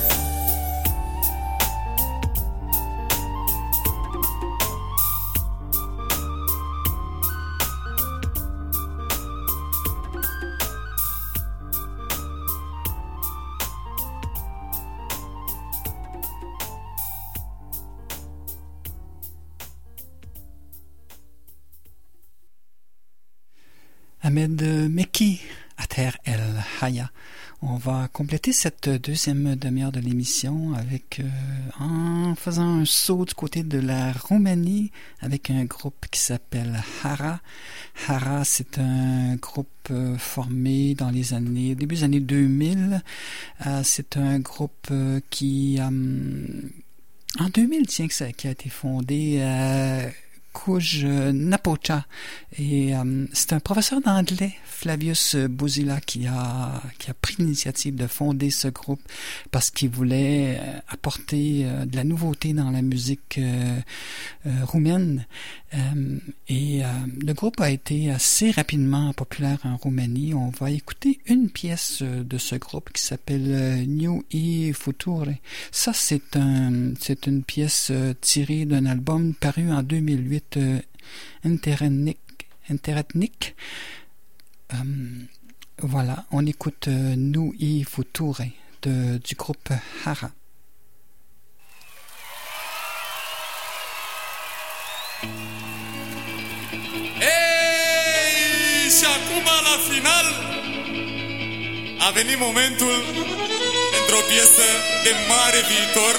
Ahmed Mekki, à terre El Haya. On va compléter cette deuxième demi-heure de l'émission avec en faisant un saut du côté de la Roumanie avec un groupe qui s'appelle Hara. Hara, c'est un groupe formé dans les début des années 2000. C'est un groupe qui en 2000, qui a été fondé Cluj Napoca, et c'est un professeur d'anglais, Flavius Buzila, qui a pris l'initiative de fonder ce groupe parce qu'il voulait apporter de la nouveauté dans la musique roumaine, et le groupe a été assez rapidement populaire en Roumanie. On va écouter une pièce de ce groupe qui s'appelle New e Future. Ça, c'est une pièce tirée d'un album paru en 2008, Interethnic. Voilà, on écoute New e Future du groupe Hara. Ei, și acum la final a venit momentul pentru o piesă de mare viitor.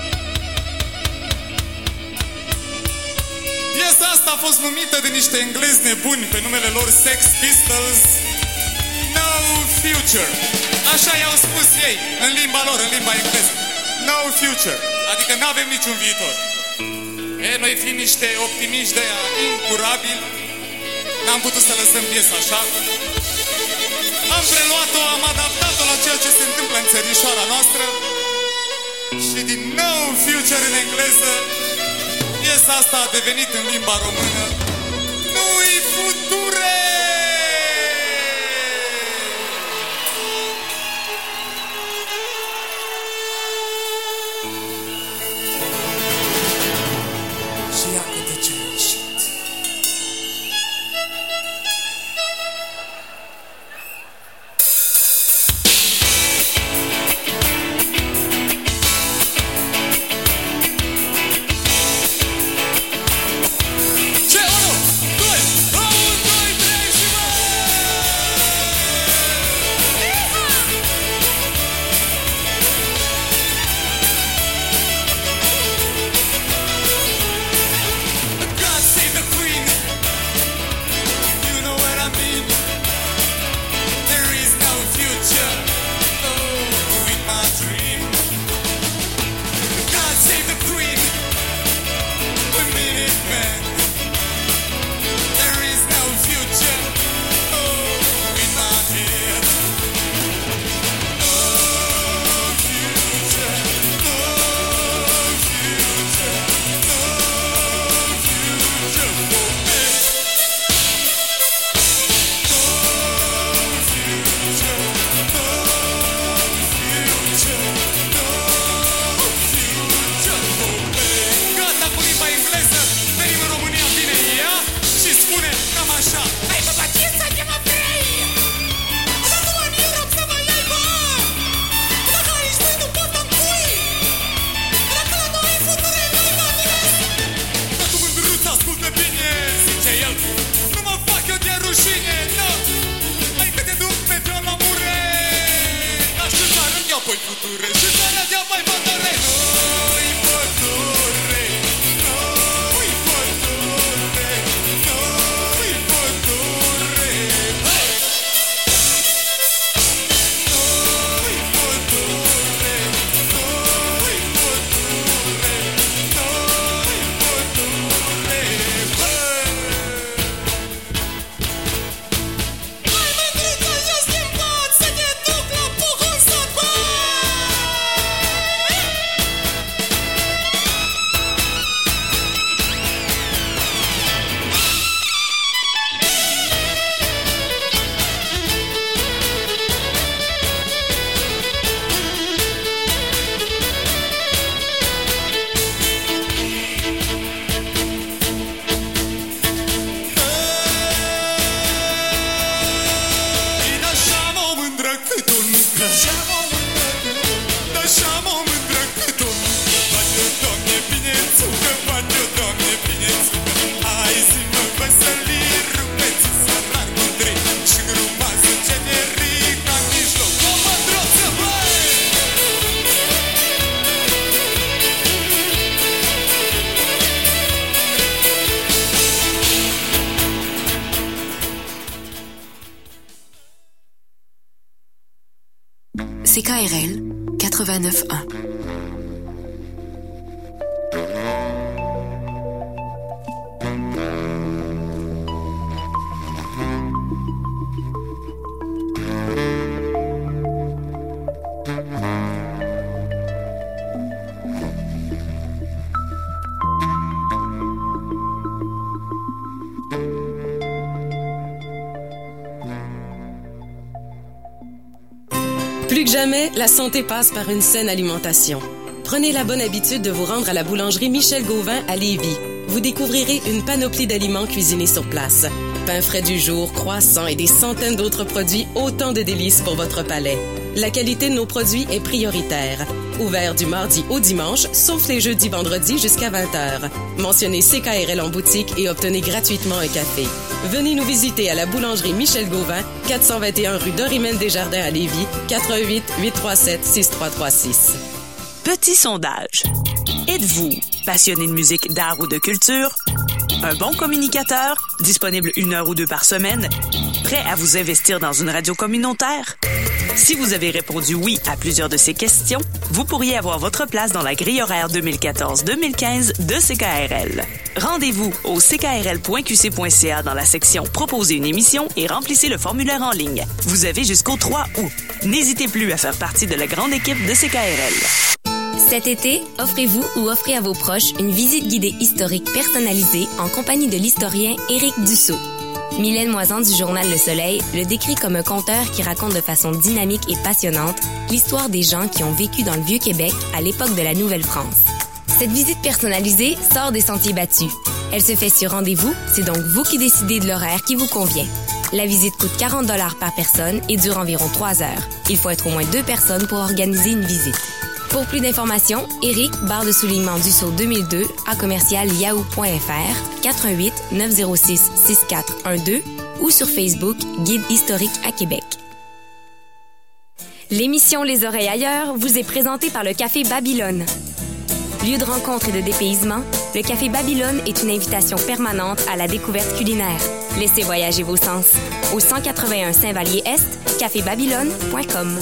Piesa asta a fost numită de niște englezi nebuni pe numele lor Sex Pistols No Future. Așa i-au spus ei, în limba lor, în limba engleză. No Future, adică n-avem niciun viitor. Noi fiind niște optimiști de-aia incurabili, n-am putut să lăsăm piesa așa. Am preluat-o, am adaptat-o la ceea ce se întâmplă în țărișoara noastră și din No Future în engleză, piesa asta a devenit în limba română Nu-i Future! Și ia câte ce a ieșit. Poi future și țara de-a mai vădăre Noi CKRL 89.1. Plus que jamais, la santé passe par une saine alimentation. Prenez la bonne habitude de vous rendre à la boulangerie Michel Gauvin à Lévis. Vous découvrirez une panoplie d'aliments cuisinés sur place. Pain frais du jour, croissants et des centaines d'autres produits, autant de délices pour votre palais. La qualité de nos produits est prioritaire. Ouvert du mardi au dimanche, sauf les jeudis vendredis jusqu'à 20h. Mentionnez CKRL en boutique et obtenez gratuitement un café. Venez nous visiter à la boulangerie Michel Gauvin, 421 rue Dorimène Desjardins à Lévis, 88 837 6336. Petit sondage. Êtes-vous passionné de musique, d'art ou de culture? Un bon communicateur, disponible 1 heure ou 2 par semaine, prêt à vous investir dans une radio communautaire? Si vous avez répondu oui à plusieurs de ces questions, vous pourriez avoir votre place dans la grille horaire 2014-2015 de CKRL. Rendez-vous au ckrl.qc.ca dans la section « Proposer une émission » et remplissez le formulaire en ligne. Vous avez jusqu'au 3 août. N'hésitez plus à faire partie de la grande équipe de CKRL. Cet été, offrez-vous ou offrez à vos proches une visite guidée historique personnalisée en compagnie de l'historien Éric Dussault. Mylène Moisan du journal Le Soleil le décrit comme un conteur qui raconte de façon dynamique et passionnante l'histoire des gens qui ont vécu dans le Vieux-Québec à l'époque de la Nouvelle-France. Cette visite personnalisée sort des sentiers battus. Elle se fait sur rendez-vous, c'est donc vous qui décidez de l'horaire qui vous convient. La visite coûte 40 $ par personne et dure environ 3 heures. Il faut être au moins 2 personnes pour organiser une visite. Pour plus d'informations, Éric, _Dussault 2002, à commercial-yahoo.fr, 88 906 6412 ou sur Facebook, Guide historique à Québec. L'émission Les Oreilles ailleurs vous est présentée par le Café Babylone. Lieu de rencontre et de dépaysement, le Café Babylone est une invitation permanente à la découverte culinaire. Laissez voyager vos sens. Au 181 Saint-Vallier-Est, cafébabylone.com.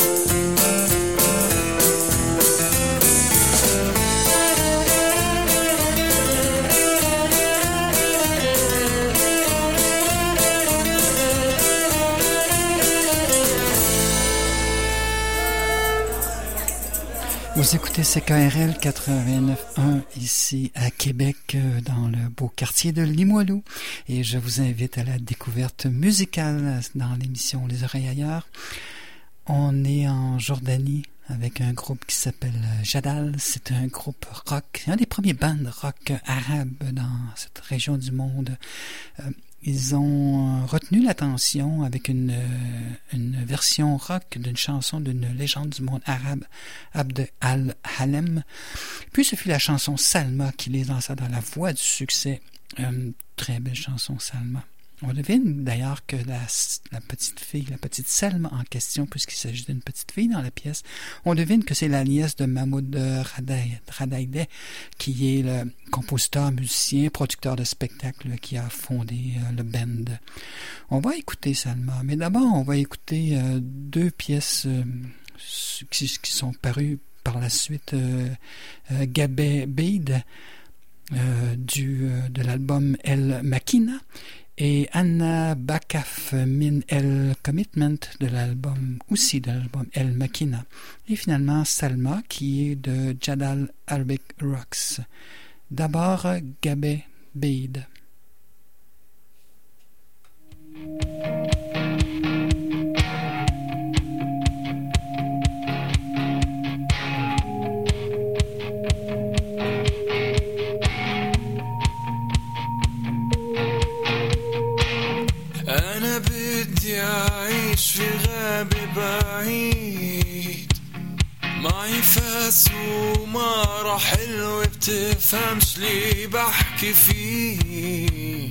Vous écoutez CKRL 89.1 ici à Québec, dans le beau quartier de Limoilou. Et je vous invite à la découverte musicale dans l'émission Les Oreilles ailleurs. On est en Jordanie avec un groupe qui s'appelle Jadal. C'est un groupe rock, un des premiers bands rock arabes dans cette région du monde. Ils ont retenu l'attention avec une version rock d'une chanson d'une légende du monde arabe, Abd al-Halem. Puis ce fut la chanson Salma qui les lança dans la voie du succès. Très belle chanson, Salma. On devine d'ailleurs que la petite fille, la petite Salma en question, puisqu'il s'agit d'une petite fille dans la pièce, on devine que c'est la nièce de Mahmoud Radaïdeh, qui est le compositeur, musicien, producteur de spectacles qui a fondé le band. On va écouter Salma, mais d'abord on va écouter 2 pièces qui sont parues par la suite. Gabé Beid de l'album El Makina, et Anna Bakaf Min El Commitment de l'album El Makina, et finalement Salma qui est de Jadal Arabic Rocks. D'abord Gabé Beid. أعيش في غابة بعيد معي فاس ومارة حلوة بتفهمش لي بحكي فيه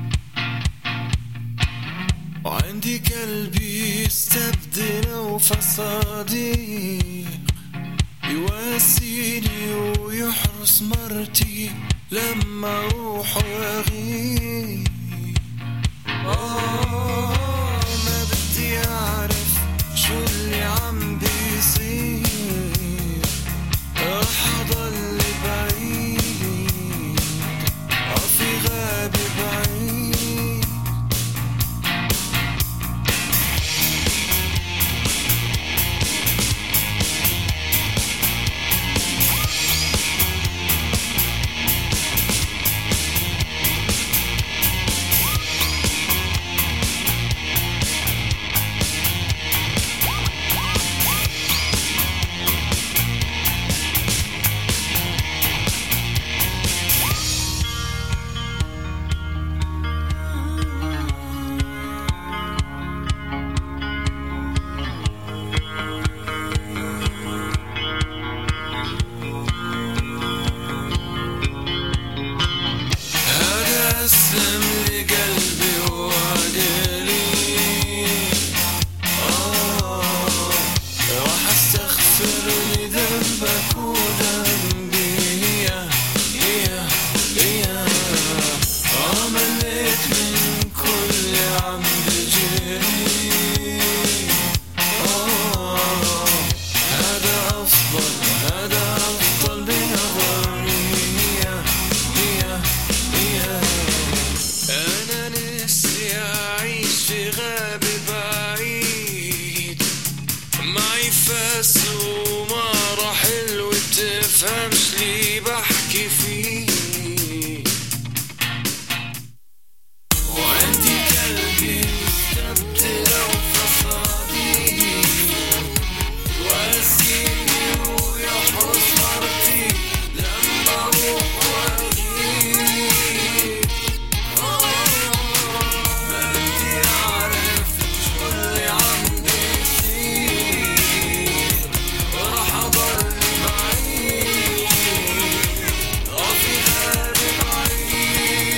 وعندي قلبي يستبدل وفصاديق يواسيني ويحرس مرتي لما أروح وأغيب ما بدي أعرف شو اللي عم بيصير اسلم لي قلبي وعقلي راح استغفر لي ذنبك وذنبي مليت من كل عمد جري هذا أفضل بنظري أنا نفسي أعيش في غاب بعيد معي فاس ومراحل وتفهمش لي بحكي فيه وعندي قلبي مستبدل وفصادي وأسيني ويحرس مرتي لما أروح وأغيب بدي أعرف شو اللي عم بيصير وراح أضل بعيد في غاب بعيد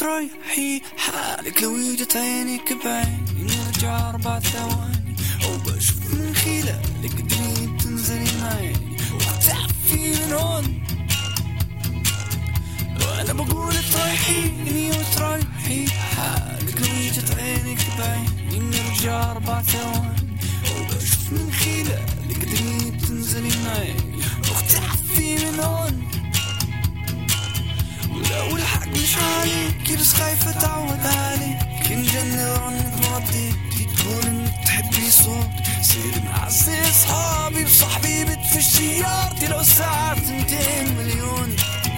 تريحي حالك لو اجت عينك بعين نرجع 4 ثواني وبشوف من خلالك دنيا بتنزلي معي وتعفي من هون وانا بقول تريحيني وتريحي حالك لو اجت عينك بعين نرجع 4 ثواني وبشوف من خلالك دنيا بتنزلي معي وتعفي من هون ولو الحق مش عليك بس خايفة تعود عليك نجنن عنك ورديك تقول انك تحبي صوت سير معزي اصحابي وصاحبي بتفش سيارتي لو ساعات 200 مليون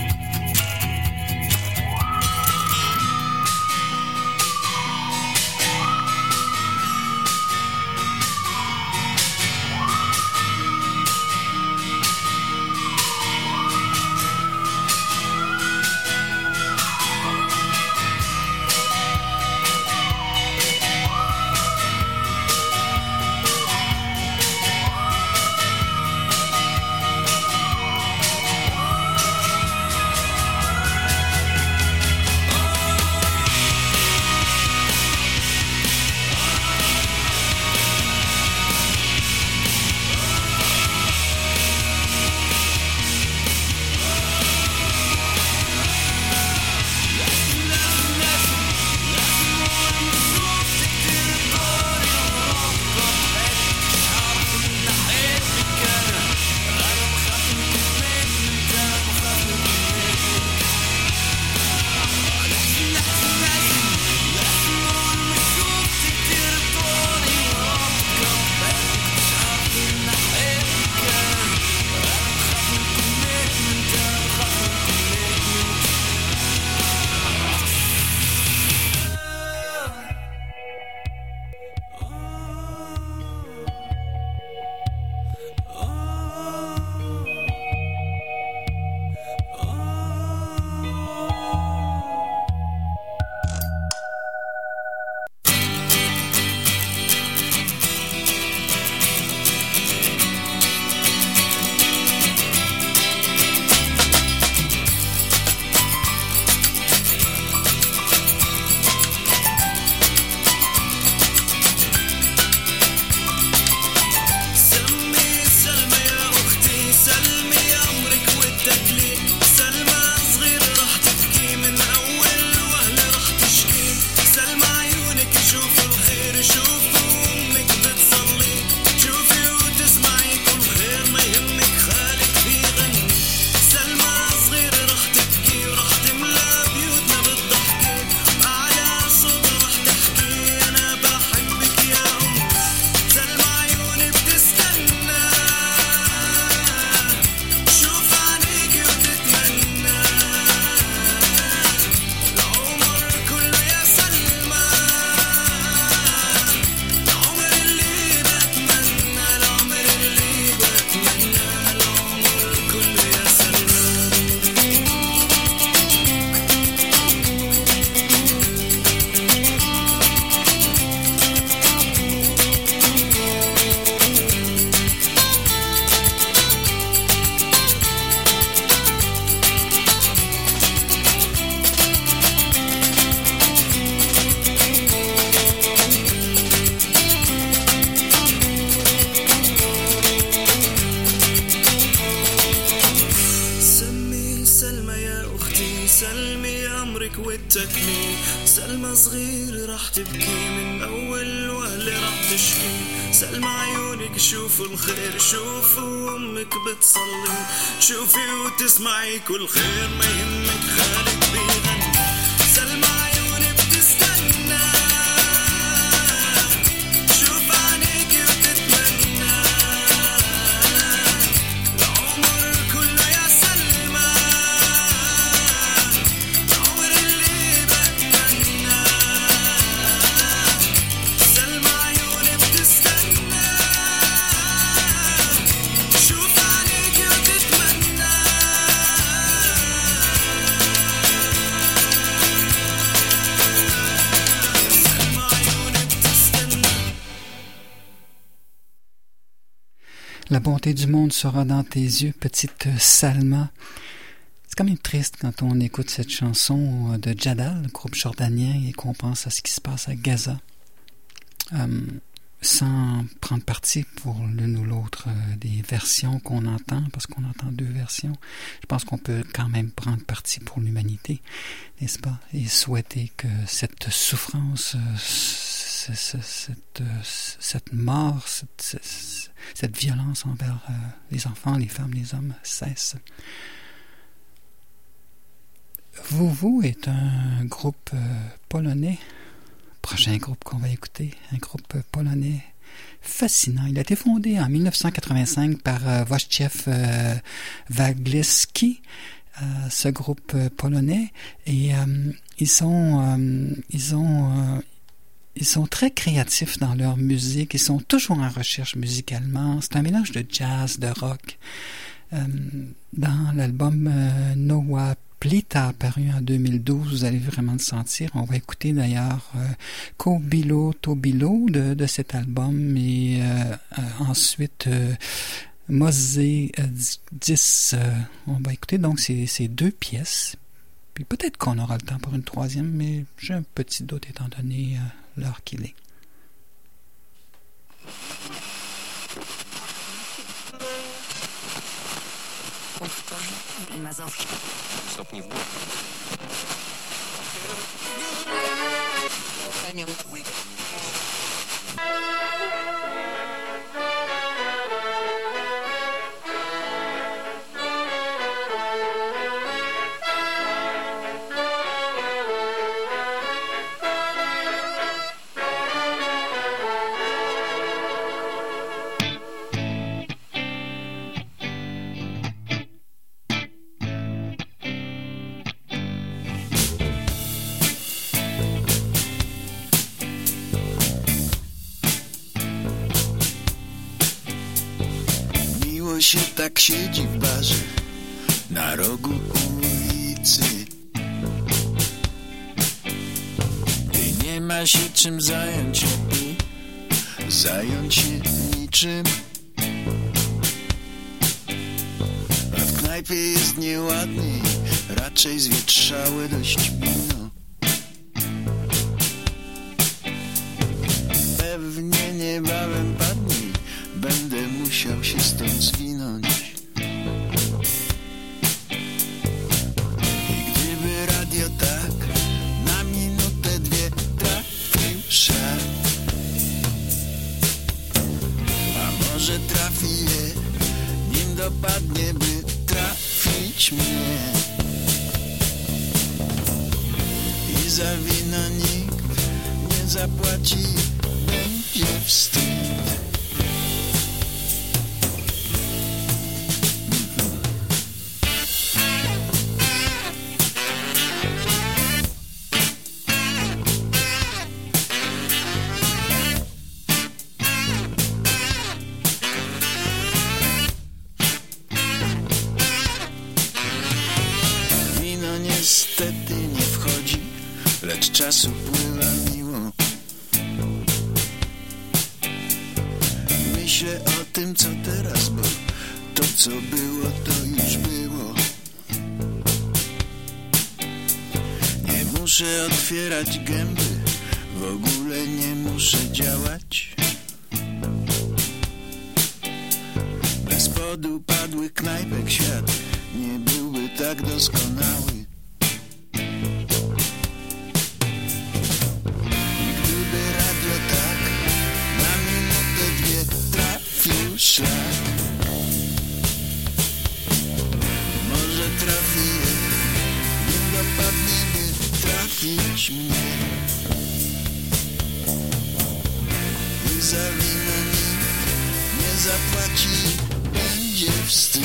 تكني سلمى صغير راح تبكي من أول وهلة راح تشكي سلمى عيونك شوفوا الخير شوفوا أمك بتصلي شوفي وتسمعي كل خير ما يهمك خالك بيغني سلمى عيوني بتستنى شوف عينيكي وتتمنى العمر كله يا سلمى العمر اللي بتمنى سلمى عيوني بتستنى شوف عينيكي وتتمنى La bonté du monde sera dans tes yeux, petite Salma. quand même triste quand on écoute cette chanson de Jadal, le groupe jordanien, et qu'on pense à ce qui se passe à Gaza, sans prendre parti pour l'une ou l'autre des versions qu'on entend, parce qu'on entend deux versions. Je pense qu'on peut quand même prendre parti pour l'humanité, n'est-ce pas? Et souhaiter que cette souffrance, cette mort, cette violence envers les enfants, les femmes, les hommes cesse. Vouvou est un groupe polonais. Prochain groupe qu'on va écouter, un groupe polonais fascinant. Il a été fondé en 1985 par Wojciech Waglicki, ce groupe polonais, et ils sont très créatifs dans leur musique. Ils sont toujours en recherche musicalement. C'est un mélange de jazz, de rock. Dans l'album Nowa Plita, paru en 2012, vous allez vraiment le sentir. On va écouter d'ailleurs Kobilo Tobilo de cet album, et ensuite Mosé 10. On va écouter donc ces deux pièces. Puis peut-être qu'on aura le temps pour une troisième, mais j'ai un petit doute étant donné l'heure qu'il est. Stopni w się tak siedzi w barze na rogu ulicy i nie ma się czym zająć lepiej, zająć się niczym. A w knajpie jest nieładniej, raczej zwietrzałe dość wino. Pewnie niebawem padnie, będę musiał się stąd zwinąć. I gdyby radio tak na minutę, dwie trafił szar, a może trafi je, nim dopadnie, by trafić mnie. I za wino nikt nie zapłaci, będzie wstyd. Niestety nie wchodzi, lecz czas upływa miło. Myślę o tym, co teraz, bo to, co było, to już było. Nie muszę otwierać gęby, w ogóle nie muszę działać. Bez podupadłych knajpek świat nie byłby tak doskonały. Szlak. Może trafi je, nim dopadnie, by trafić mnie. I za wino nikt nie zapłaci, będzie wstyd.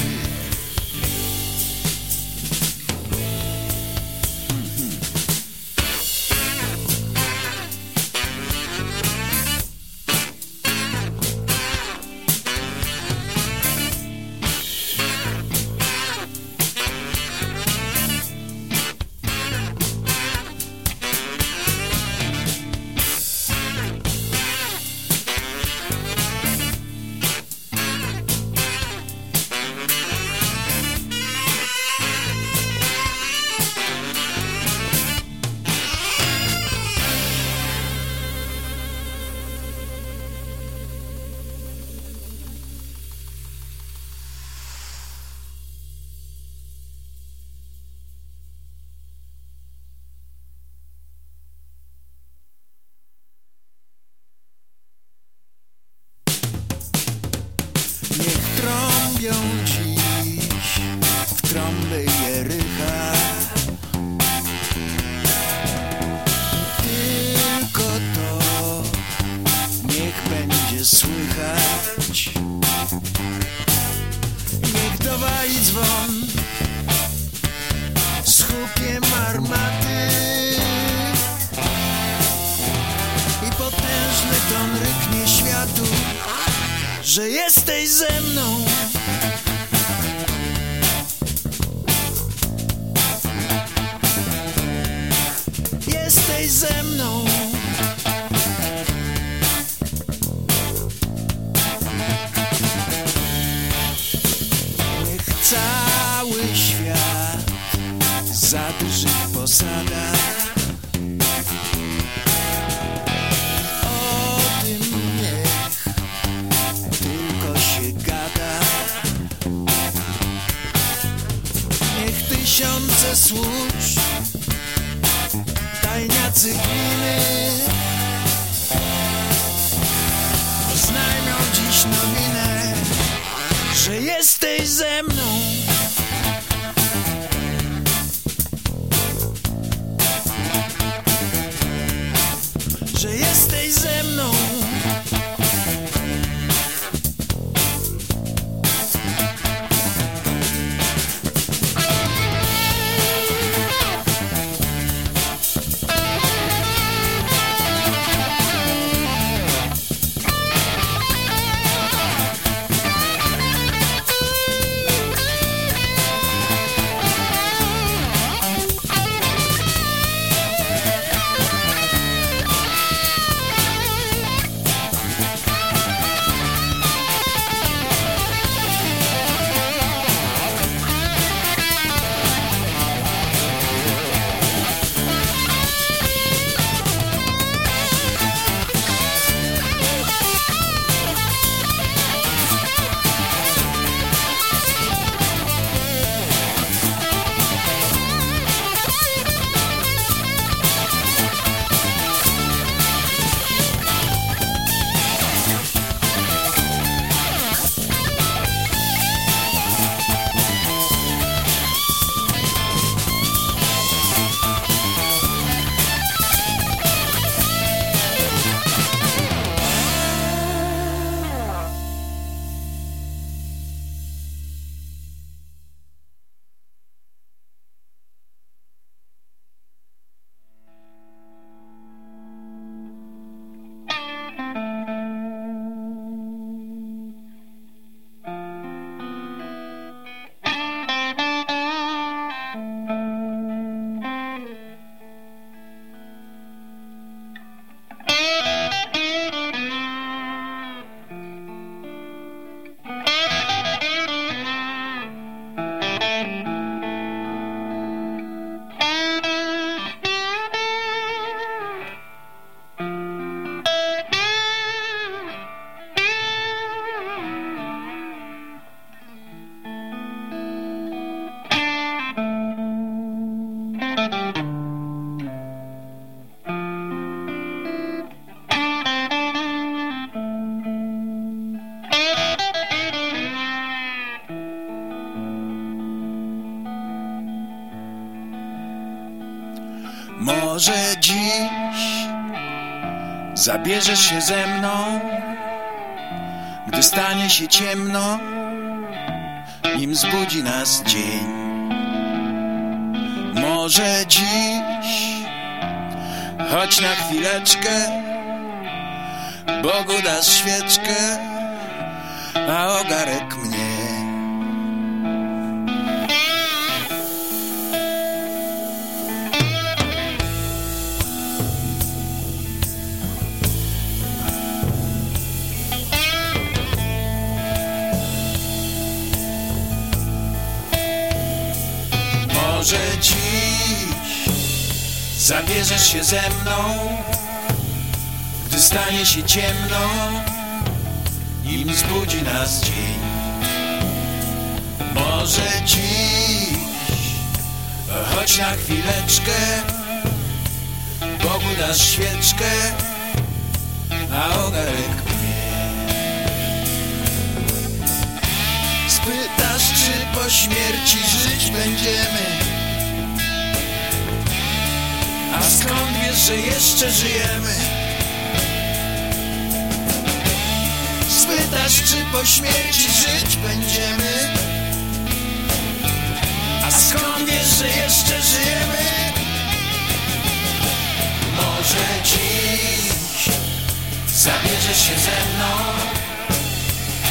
że jesteś ze mną. Jesteś ze mną. Niech cały świat za dużych posadach o tym niech tylko się gada. Niech tysiące służb tajniacy gliny oznajmią dziś nowinę, że jesteś ze mną. Że jesteś ze mną. Może dziś zabierzesz się ze mną, gdy stanie się ciemno, nim zbudzi nas dzień. Może dziś, choć na chwileczkę, Bogu dasz świeczkę, a ogarek mnie. Może dziś zabierzesz się ze mną, gdy stanie się ciemno, nim zbudzi nas dzień. Może dziś, choć na chwileczkę, Bogu dasz świeczkę, a ogarek mnie. Spytasz, czy po śmierci żyć będziemy, a skąd wiesz, że jeszcze żyjemy? Spytasz, czy po śmierci żyć będziemy, a skąd wiesz, że jeszcze żyjemy? Może dziś zabierzesz się ze mną,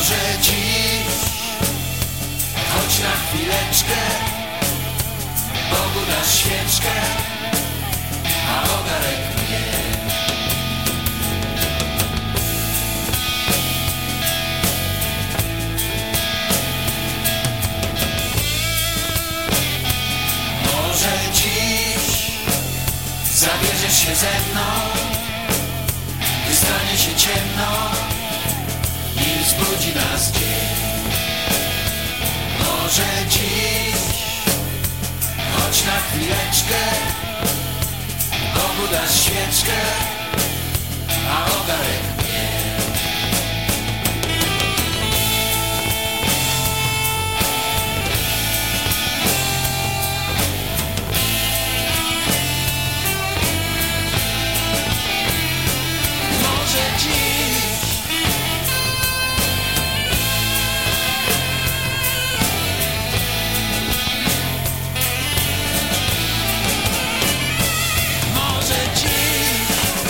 Może dziś, choć na chwileczkę, Bogu dasz świeczkę, a ogarek mnie. Może dziś zabierzesz się ze mną, gdy stanie się ciemno i zbudzi nas dzień. Może dziś, choć na chwileczkę, Bogu dasz świeczkę, a ogarek mnie. Może dziś, może dziś,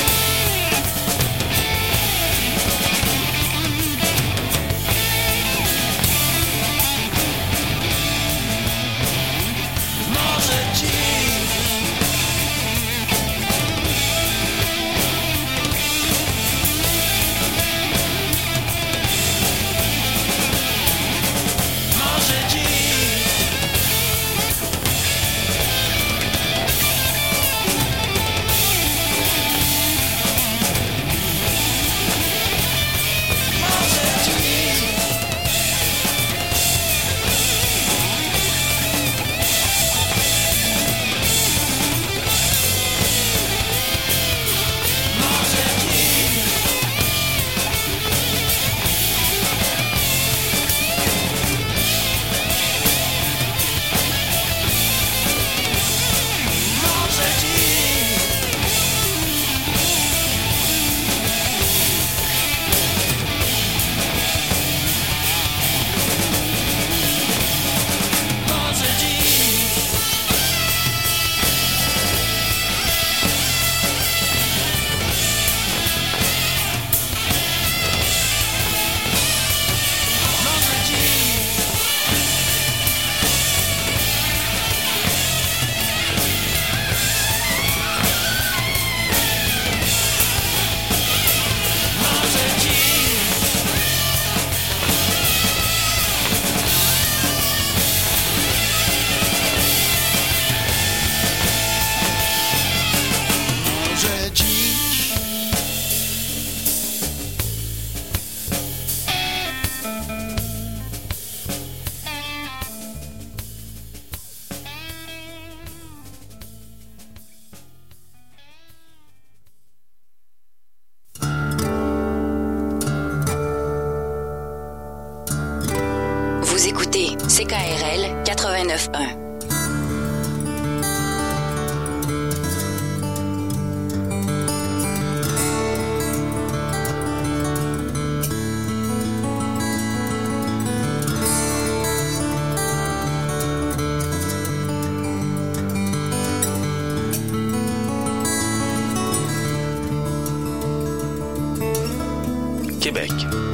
może dziś, może dziś, może dziś, może dziś, może dziś, może dziś, może dziś, może dziś, może dziś, Vous écoutez CKRL 89.1. Québec.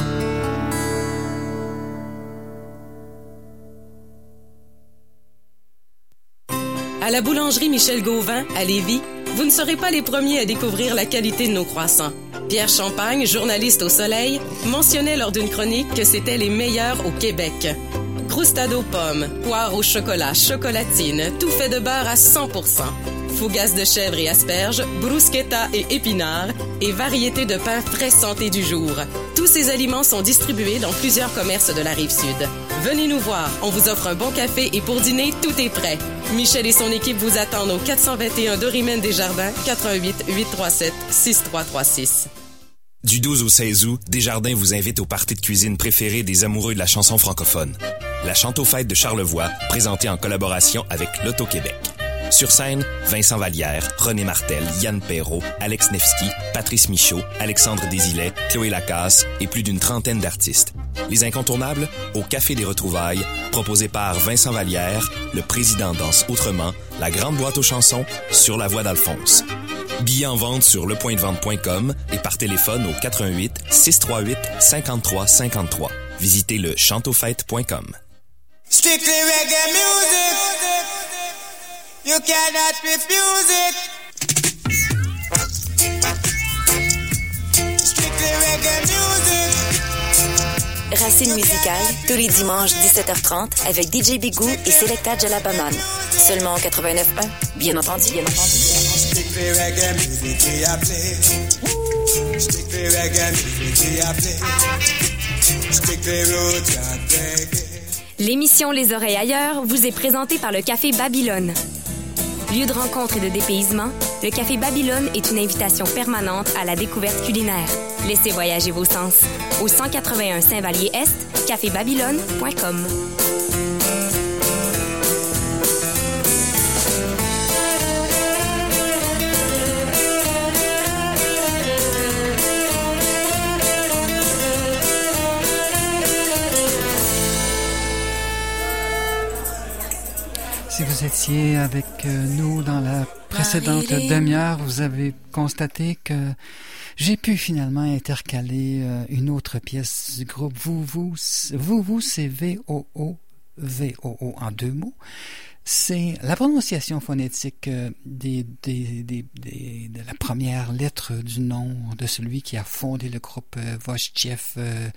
À la boulangerie Michel Gauvin, à Lévis, vous ne serez pas les premiers à découvrir la qualité de nos croissants. Pierre Champagne, journaliste au Soleil, mentionnait lors d'une chronique que c'était les meilleurs au Québec. Croustade pommes, poire au chocolat, chocolatine, tout fait de beurre à 100%. Fougasse de chèvre et asperges, bruschetta et épinards, et variété de pain frais santé du jour. Tous ces aliments sont distribués dans plusieurs commerces de la Rive-Sud. Venez nous voir, on vous offre un bon café et pour dîner, tout est prêt. Michel et son équipe vous attendent au 421 Dorimène Desjardins, 88 837 6336. Du 12 au 16 août, Desjardins vous invite au party de cuisine préféré des amoureux de la chanson francophone. La Chantofête de Charlevoix, présentée en collaboration avec l'Auto-Québec. Sur scène, Vincent Vallière, René Martel, Yann Perrault, Alex Nevsky, Patrice Michaud, Alexandre Desilets, Chloé Lacasse et plus d'une trentaine d'artistes. Les incontournables, au Café des Retrouvailles, proposé par Vincent Vallière, le président danse autrement, la grande boîte aux chansons, sur la voie d'Alphonse. Billets en vente sur lepointdevente.com et par téléphone au 88 638 53 53. visitez le chantaufête.com. Strictly reggae music. You cannot refuse it. Strictly reggae music. Racine musicale, tous les dimanches 17h30 avec DJ Bigou et Selecta Jalabaman. Seulement 89.1, bien entendu. Strictly reggae music we a play. Strictly reggae music we a play. Strictly roots and reggae. L'émission Les Oreilles ailleurs vous est présentée par le Café Babylone. Lieu de rencontre et de dépaysement, le Café Babylone est une invitation permanente à la découverte culinaire. Laissez voyager vos sens. Au 181 Saint-Vallier-Est, cafébabylone.com. Si vous étiez avec nous dans la précédente demi-heure, vous avez constaté que j'ai pu finalement intercaler une autre pièce du groupe Vous, c'est V-O-O-V-O-O en deux mots. C'est la prononciation phonétique de la première lettre du nom de celui qui a fondé le groupe Wojciech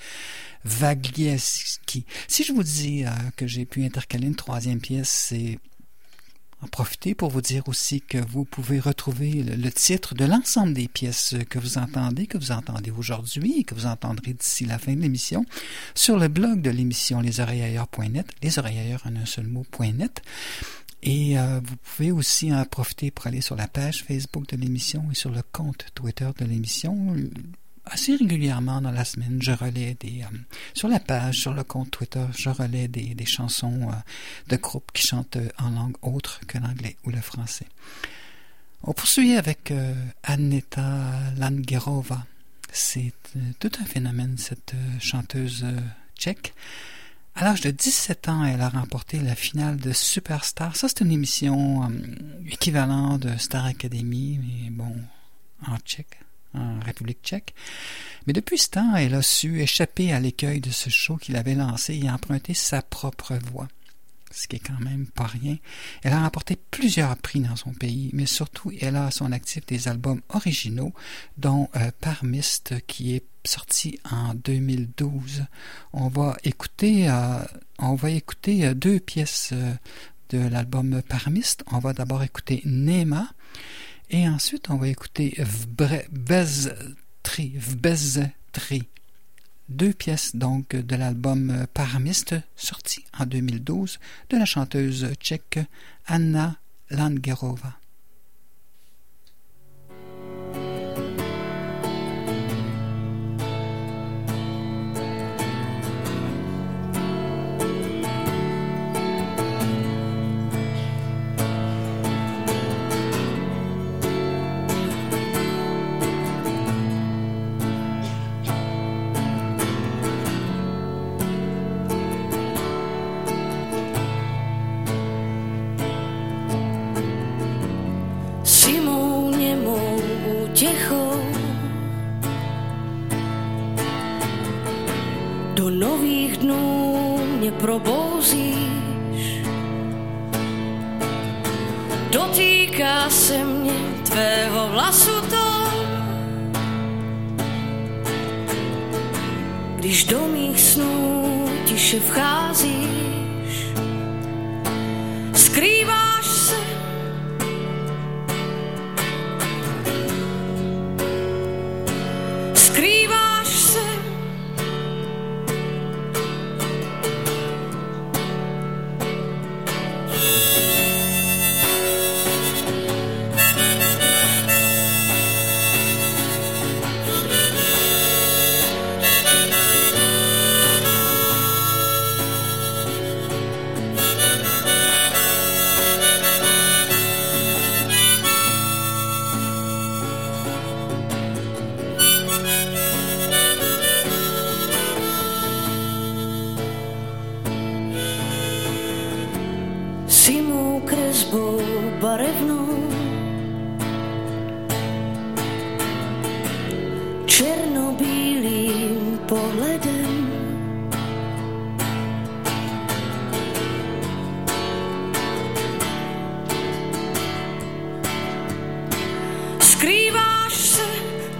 Waglieski. Si je vous dis que j'ai pu intercaler une troisième pièce, c'est en profiter pour vous dire aussi que vous pouvez retrouver le titre de l'ensemble des pièces que vous entendez aujourd'hui et que vous entendrez d'ici la fin de l'émission sur le blog de l'émission lesoreillesailleurs.net, lesoreillesailleurs en un seul mot.net. Et vous pouvez aussi en profiter pour aller sur la page Facebook de l'émission et sur le compte Twitter de l'émission. Assez régulièrement dans la semaine, je relais sur la page, sur le compte Twitter, je relais des chansons de groupes qui chantent en langue autre que l'anglais ou le français. On poursuit avec Aneta Langerova. C'est tout un phénomène, cette chanteuse tchèque. À l'âge de 17 ans, elle a remporté la finale de Superstar. Ça, c'est une émission équivalente de Star Academy, mais bon, en tchèque. En République tchèque. Mais depuis ce temps, elle a su échapper à l'écueil de ce show qu'il avait lancé et emprunter sa propre voix. Ce qui est quand même pas rien. Elle a remporté plusieurs prix dans son pays, mais surtout, elle a à son actif des albums originaux, dont Parmist, qui est sorti en 2012. On va écouter deux pièces de l'album Parmist. On va d'abord écouter Nema, et ensuite, on va écouter Vbeztri. Deux pièces donc de l'album Parmist, sorti en 2012, de la chanteuse tchèque Anna Langerova. Do nových dnů mě probouzíš, dotýká se mě tvého vlasu to, když do mých snů tiše vcházíš, skrýváš se, skrýváš se. Si mou kresbou barevnou, černobílým pohledem,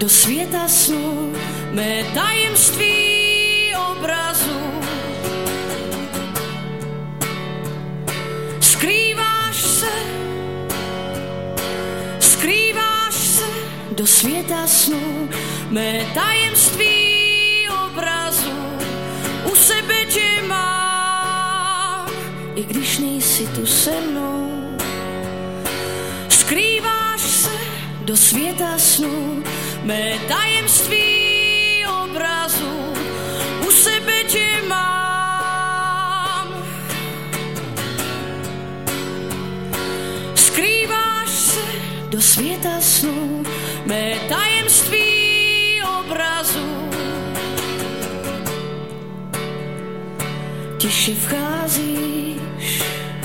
do světa snů, mé tajemství obrazu. Skrýváš se do světa snů, mé tajemství obrazu. U sebe tě mám, i když nejsi tu se mnou. Skrýváš se do světa snů, mé tajemství obrazu. U sebe tě mám. Skrýváš se do světa snů, mé tajemství obrazu. Tiše vcházíš,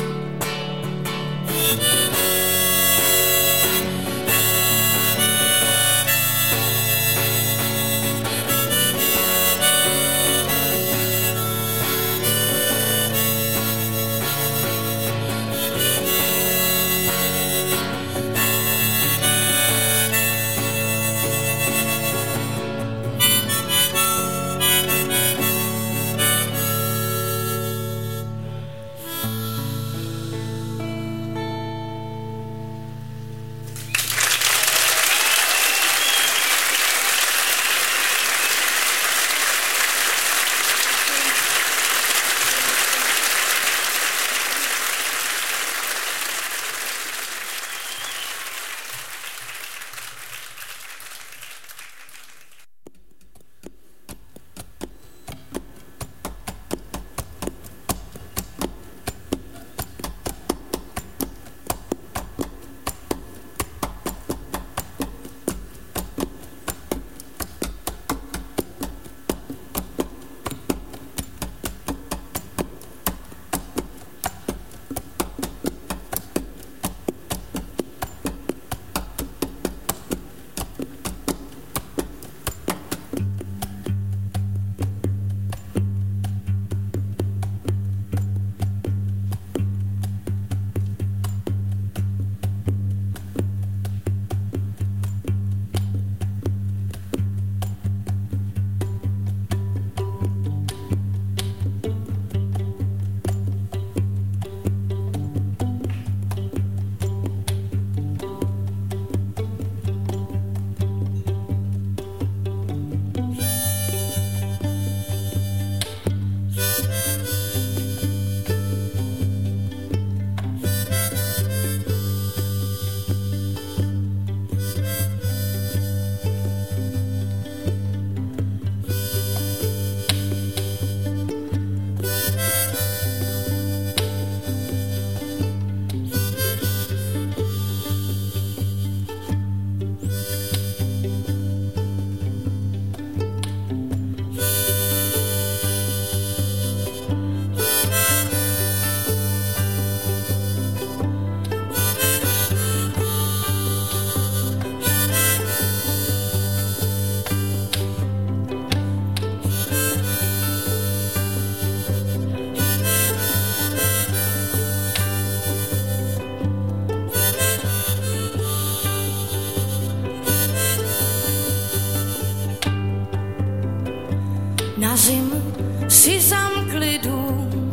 na zimu si zamkli dům,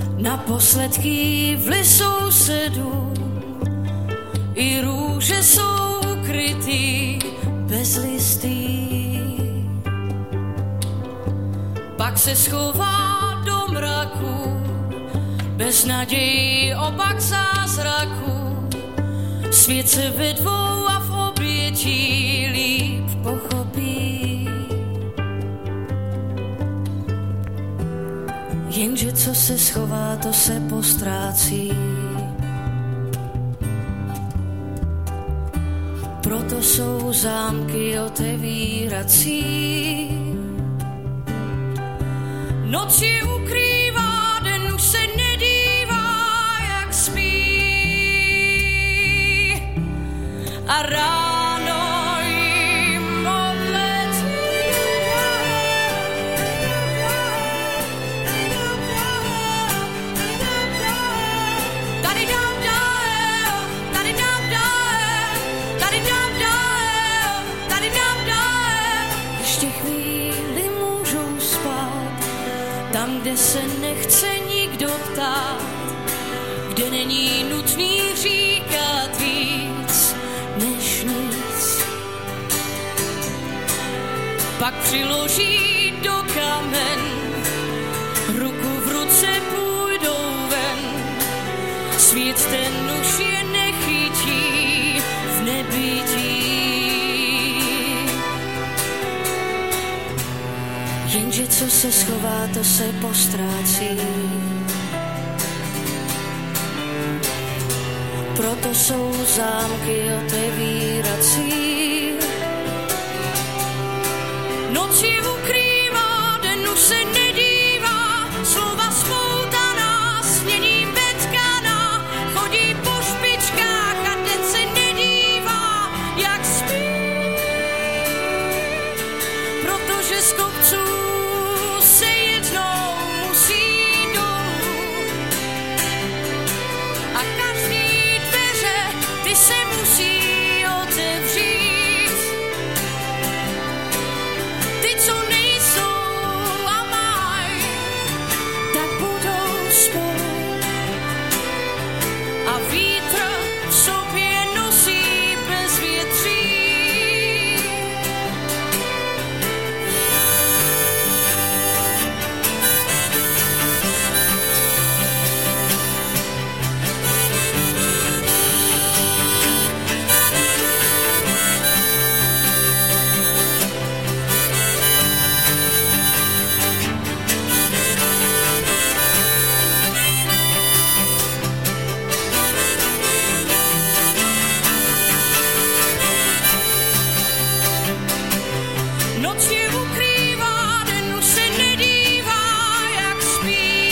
naposledky v lesu sedu. I růže jsou krytý bez listí. Pak se schová do mraku, bez naději opak zázraku. Svět se ve dvou a v obětí líp pochopí. Jenže co se schová, to se postrácí. Proto jsou zámky otevírací. Noc je ukrývá, den už se nedívá, jak spí. A ráno jim odletí. Tady dám dál, tady dám dál, tady dám dál, tady dám dál. kde se nechce nikdo ptát, kde není nutný říkat víc než nic. Pak přiloží do kamen, ruku v ruce půjdou ven, svět ten už je nechytí v nebytí. Jenže co se schová, to se postrácí. Proto jsou zámky otevírací. Noc je ukrývá, den už se nedívá, slova spoutaná, sněním vetkaná, chodí po špičkách a den se nedívá, jak spí. Protože z kopců se jednou musí dolů a každý dveře, ty se musí otevřít. Ty, co nejsou a maj, tak budou spolu a vítr v sobě nosí bezvětří. Noc je ukrývá, den už se nedívá, jak spí.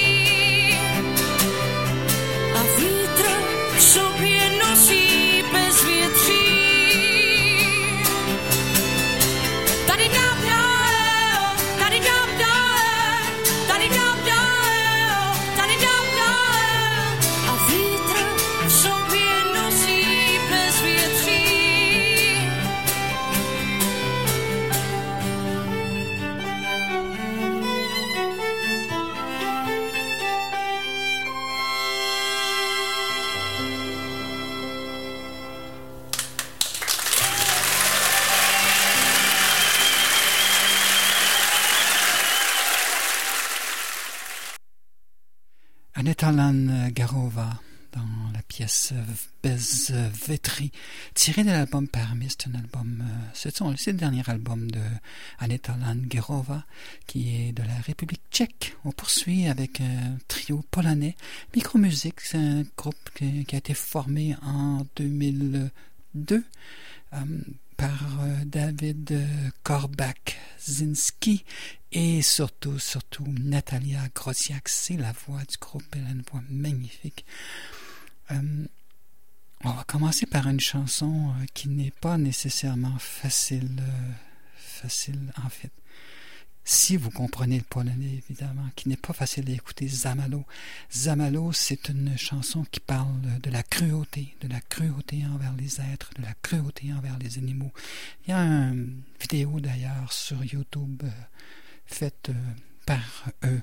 A vítr v sobě nosí bezvětří. Tady dám dál, tady dám dál, tady dám dál, tady dám dál. A vítr v sobě nosí bezvětří. Anetalan Garova dans la pièce Bezvetri, tiré de l'album Permist, un album, c'est le dernier album de Anetalan Garova, qui est de la République tchèque. On poursuit avec un trio polonais, Micromusic, c'est un groupe qui a été formé en 2002 par David Korbak-Zinski et surtout Natalia Grosiak. C'est la voix du groupe, elle a une voix magnifique. On va commencer par une chanson qui n'est pas nécessairement facile en fait. Si vous comprenez le polonais, évidemment, qui n'est pas facile à écouter, Zamalo. Zamalo, c'est une chanson qui parle de la cruauté envers les êtres, de la cruauté envers les animaux. Il y a une vidéo d'ailleurs sur YouTube faite par eux,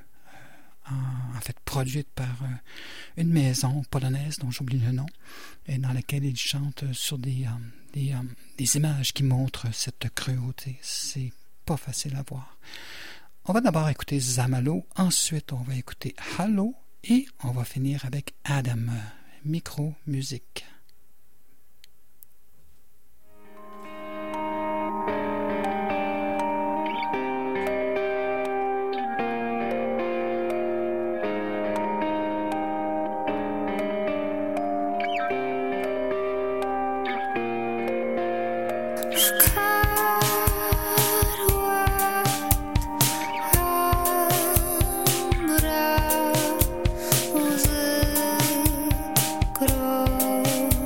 en fait produite par une maison polonaise dont j'oublie le nom, et dans laquelle ils chantent sur des images qui montrent cette cruauté. C'est pas facile à voir. On va d'abord écouter Zamalo, ensuite on va écouter Hallo et on va finir avec Adam, Micromusic. Crow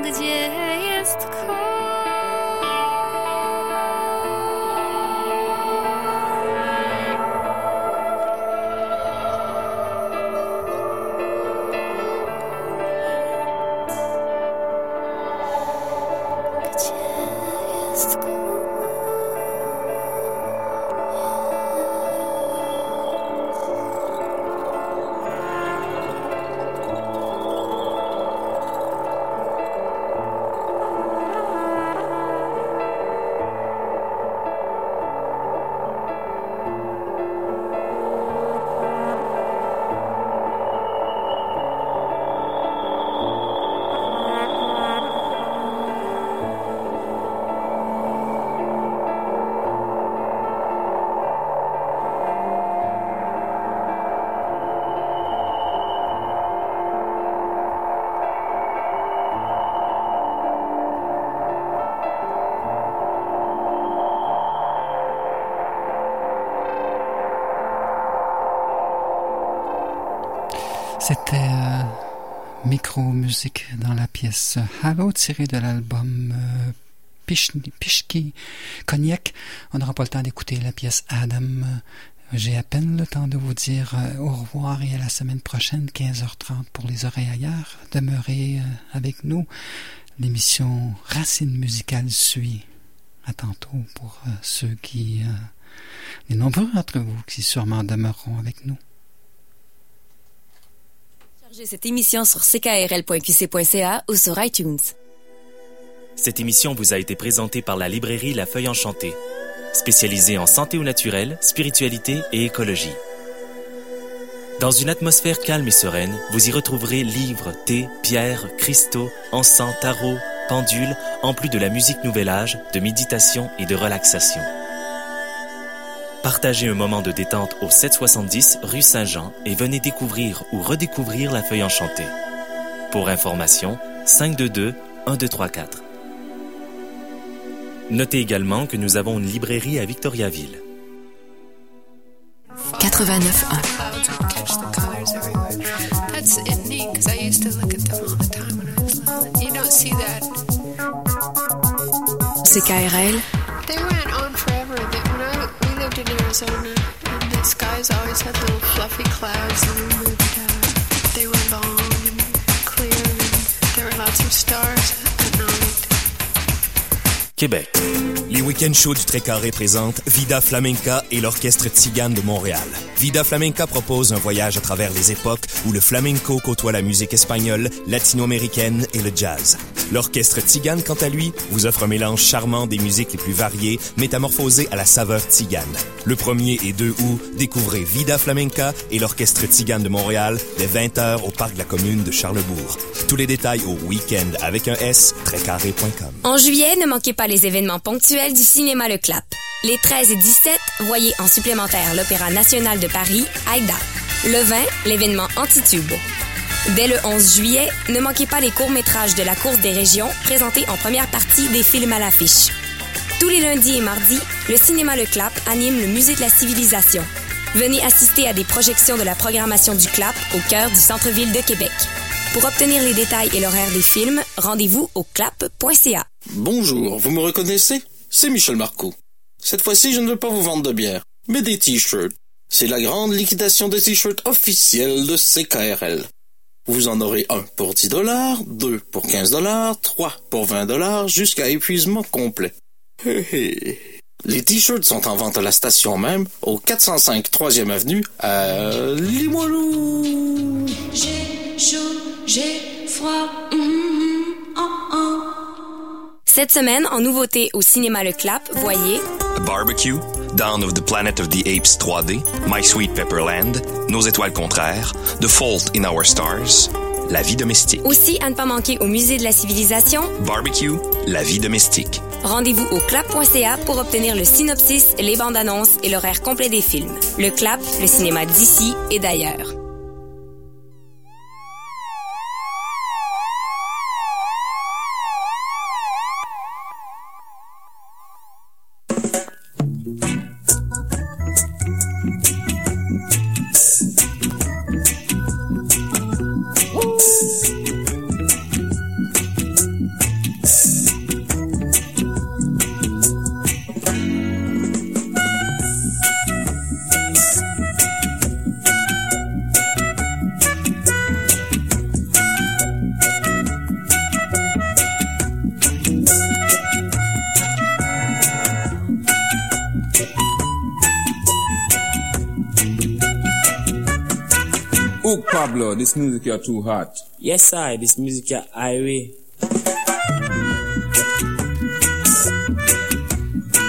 gdzie jest koń. C'était micro-musique dans la pièce Halo, tirée de l'album Pichki Cognac. On n'aura pas le temps d'écouter la pièce Adam. J'ai à peine le temps de vous dire au revoir et à la semaine prochaine, 15h30 pour les oreilles ailleurs. Demeurez avec nous. L'émission Racine musicale suit. À tantôt pour ceux qui... les nombreux d'entre vous qui sûrement demeureront avec nous. Chargez cette émission sur ckrl.qc.ca ou sur iTunes. Cette émission vous a été présentée par la librairie La Feuille Enchantée, spécialisée en santé au naturel, spiritualité et écologie. Dans une atmosphère calme et sereine, vous y retrouverez livres, thés, pierres, cristaux, encens, tarots, pendules, en plus de la musique Nouvel Âge, de méditation et de relaxation. Partagez un moment de détente au 770 rue Saint-Jean et venez découvrir ou redécouvrir La Feuille Enchantée. Pour information, 522-1234. Notez également que nous avons une librairie à Victoriaville. 89.1. That's neat because I used to look at them all the time when I was little. You don't see that. CKRL. They went on forever. We lived in Arizona, and the skies always had little fluffy clouds, and they were long and clear, and there were lots of stars at night. Québec. Les week-ends chauds du Très-Carré présentent Vida Flamenca et l'Orchestre Tzigane de Montréal. Vida Flamenca propose un voyage à travers les époques où le flamenco côtoie la musique espagnole, latino-américaine et le jazz. L'Orchestre Tzigane, quant à lui, vous offre un mélange charmant des musiques les plus variées, métamorphosées à la saveur tzigane. Le 1er et 2 août, découvrez Vida Flamenca et l'Orchestre Tzigane de Montréal dès 20h au Parc de la Commune de Charlesbourg. Tous les détails au week-end avec un S, trécarré.com. En juillet, ne manquez pas les événements ponctuels du cinéma Le Clap. Les 13 et 17, voyez en supplémentaire l'Opéra national de Paris, Aïda. Le 20, l'événement Antitube. Dès le 11 juillet, ne manquez pas les courts-métrages de la Course des régions présentés en première partie des films à l'affiche. Tous les lundis et mardis, le cinéma Le Clap anime le Musée de la Civilisation. Venez assister à des projections de la programmation du Clap au cœur du centre-ville de Québec. Pour obtenir les détails et l'horaire des films, rendez-vous au clap.ca. Bonjour, vous me reconnaissez? C'est Michel Marcoux. Cette fois-ci, je ne veux pas vous vendre de bière, mais des t-shirts. C'est la grande liquidation des t-shirts officiels de CKRL. Vous en aurez un pour 10$, 2 pour 15$, 3 pour 20$, jusqu'à épuisement complet. Les t-shirts sont en vente à la station même, au 405 3e Avenue, à Limoilou. J'ai chaud, j'ai froid. Cette semaine, en nouveauté au cinéma Le Clap, voyez A Barbecue, Dawn of the Planet of the Apes 3D, My Sweet Pepperland, Nos étoiles contraires, The Fault in Our Stars, La vie domestique. Aussi, à ne pas manquer au Musée de la Civilisation, Barbecue, La vie domestique. Rendez-vous au clap.ca pour obtenir le synopsis, les bandes annonces et l'horaire complet des films. Le Clap, le cinéma d'ici et d'ailleurs. Oh, Pablo, this music you're too hot. Yes, sir, this music you're highway.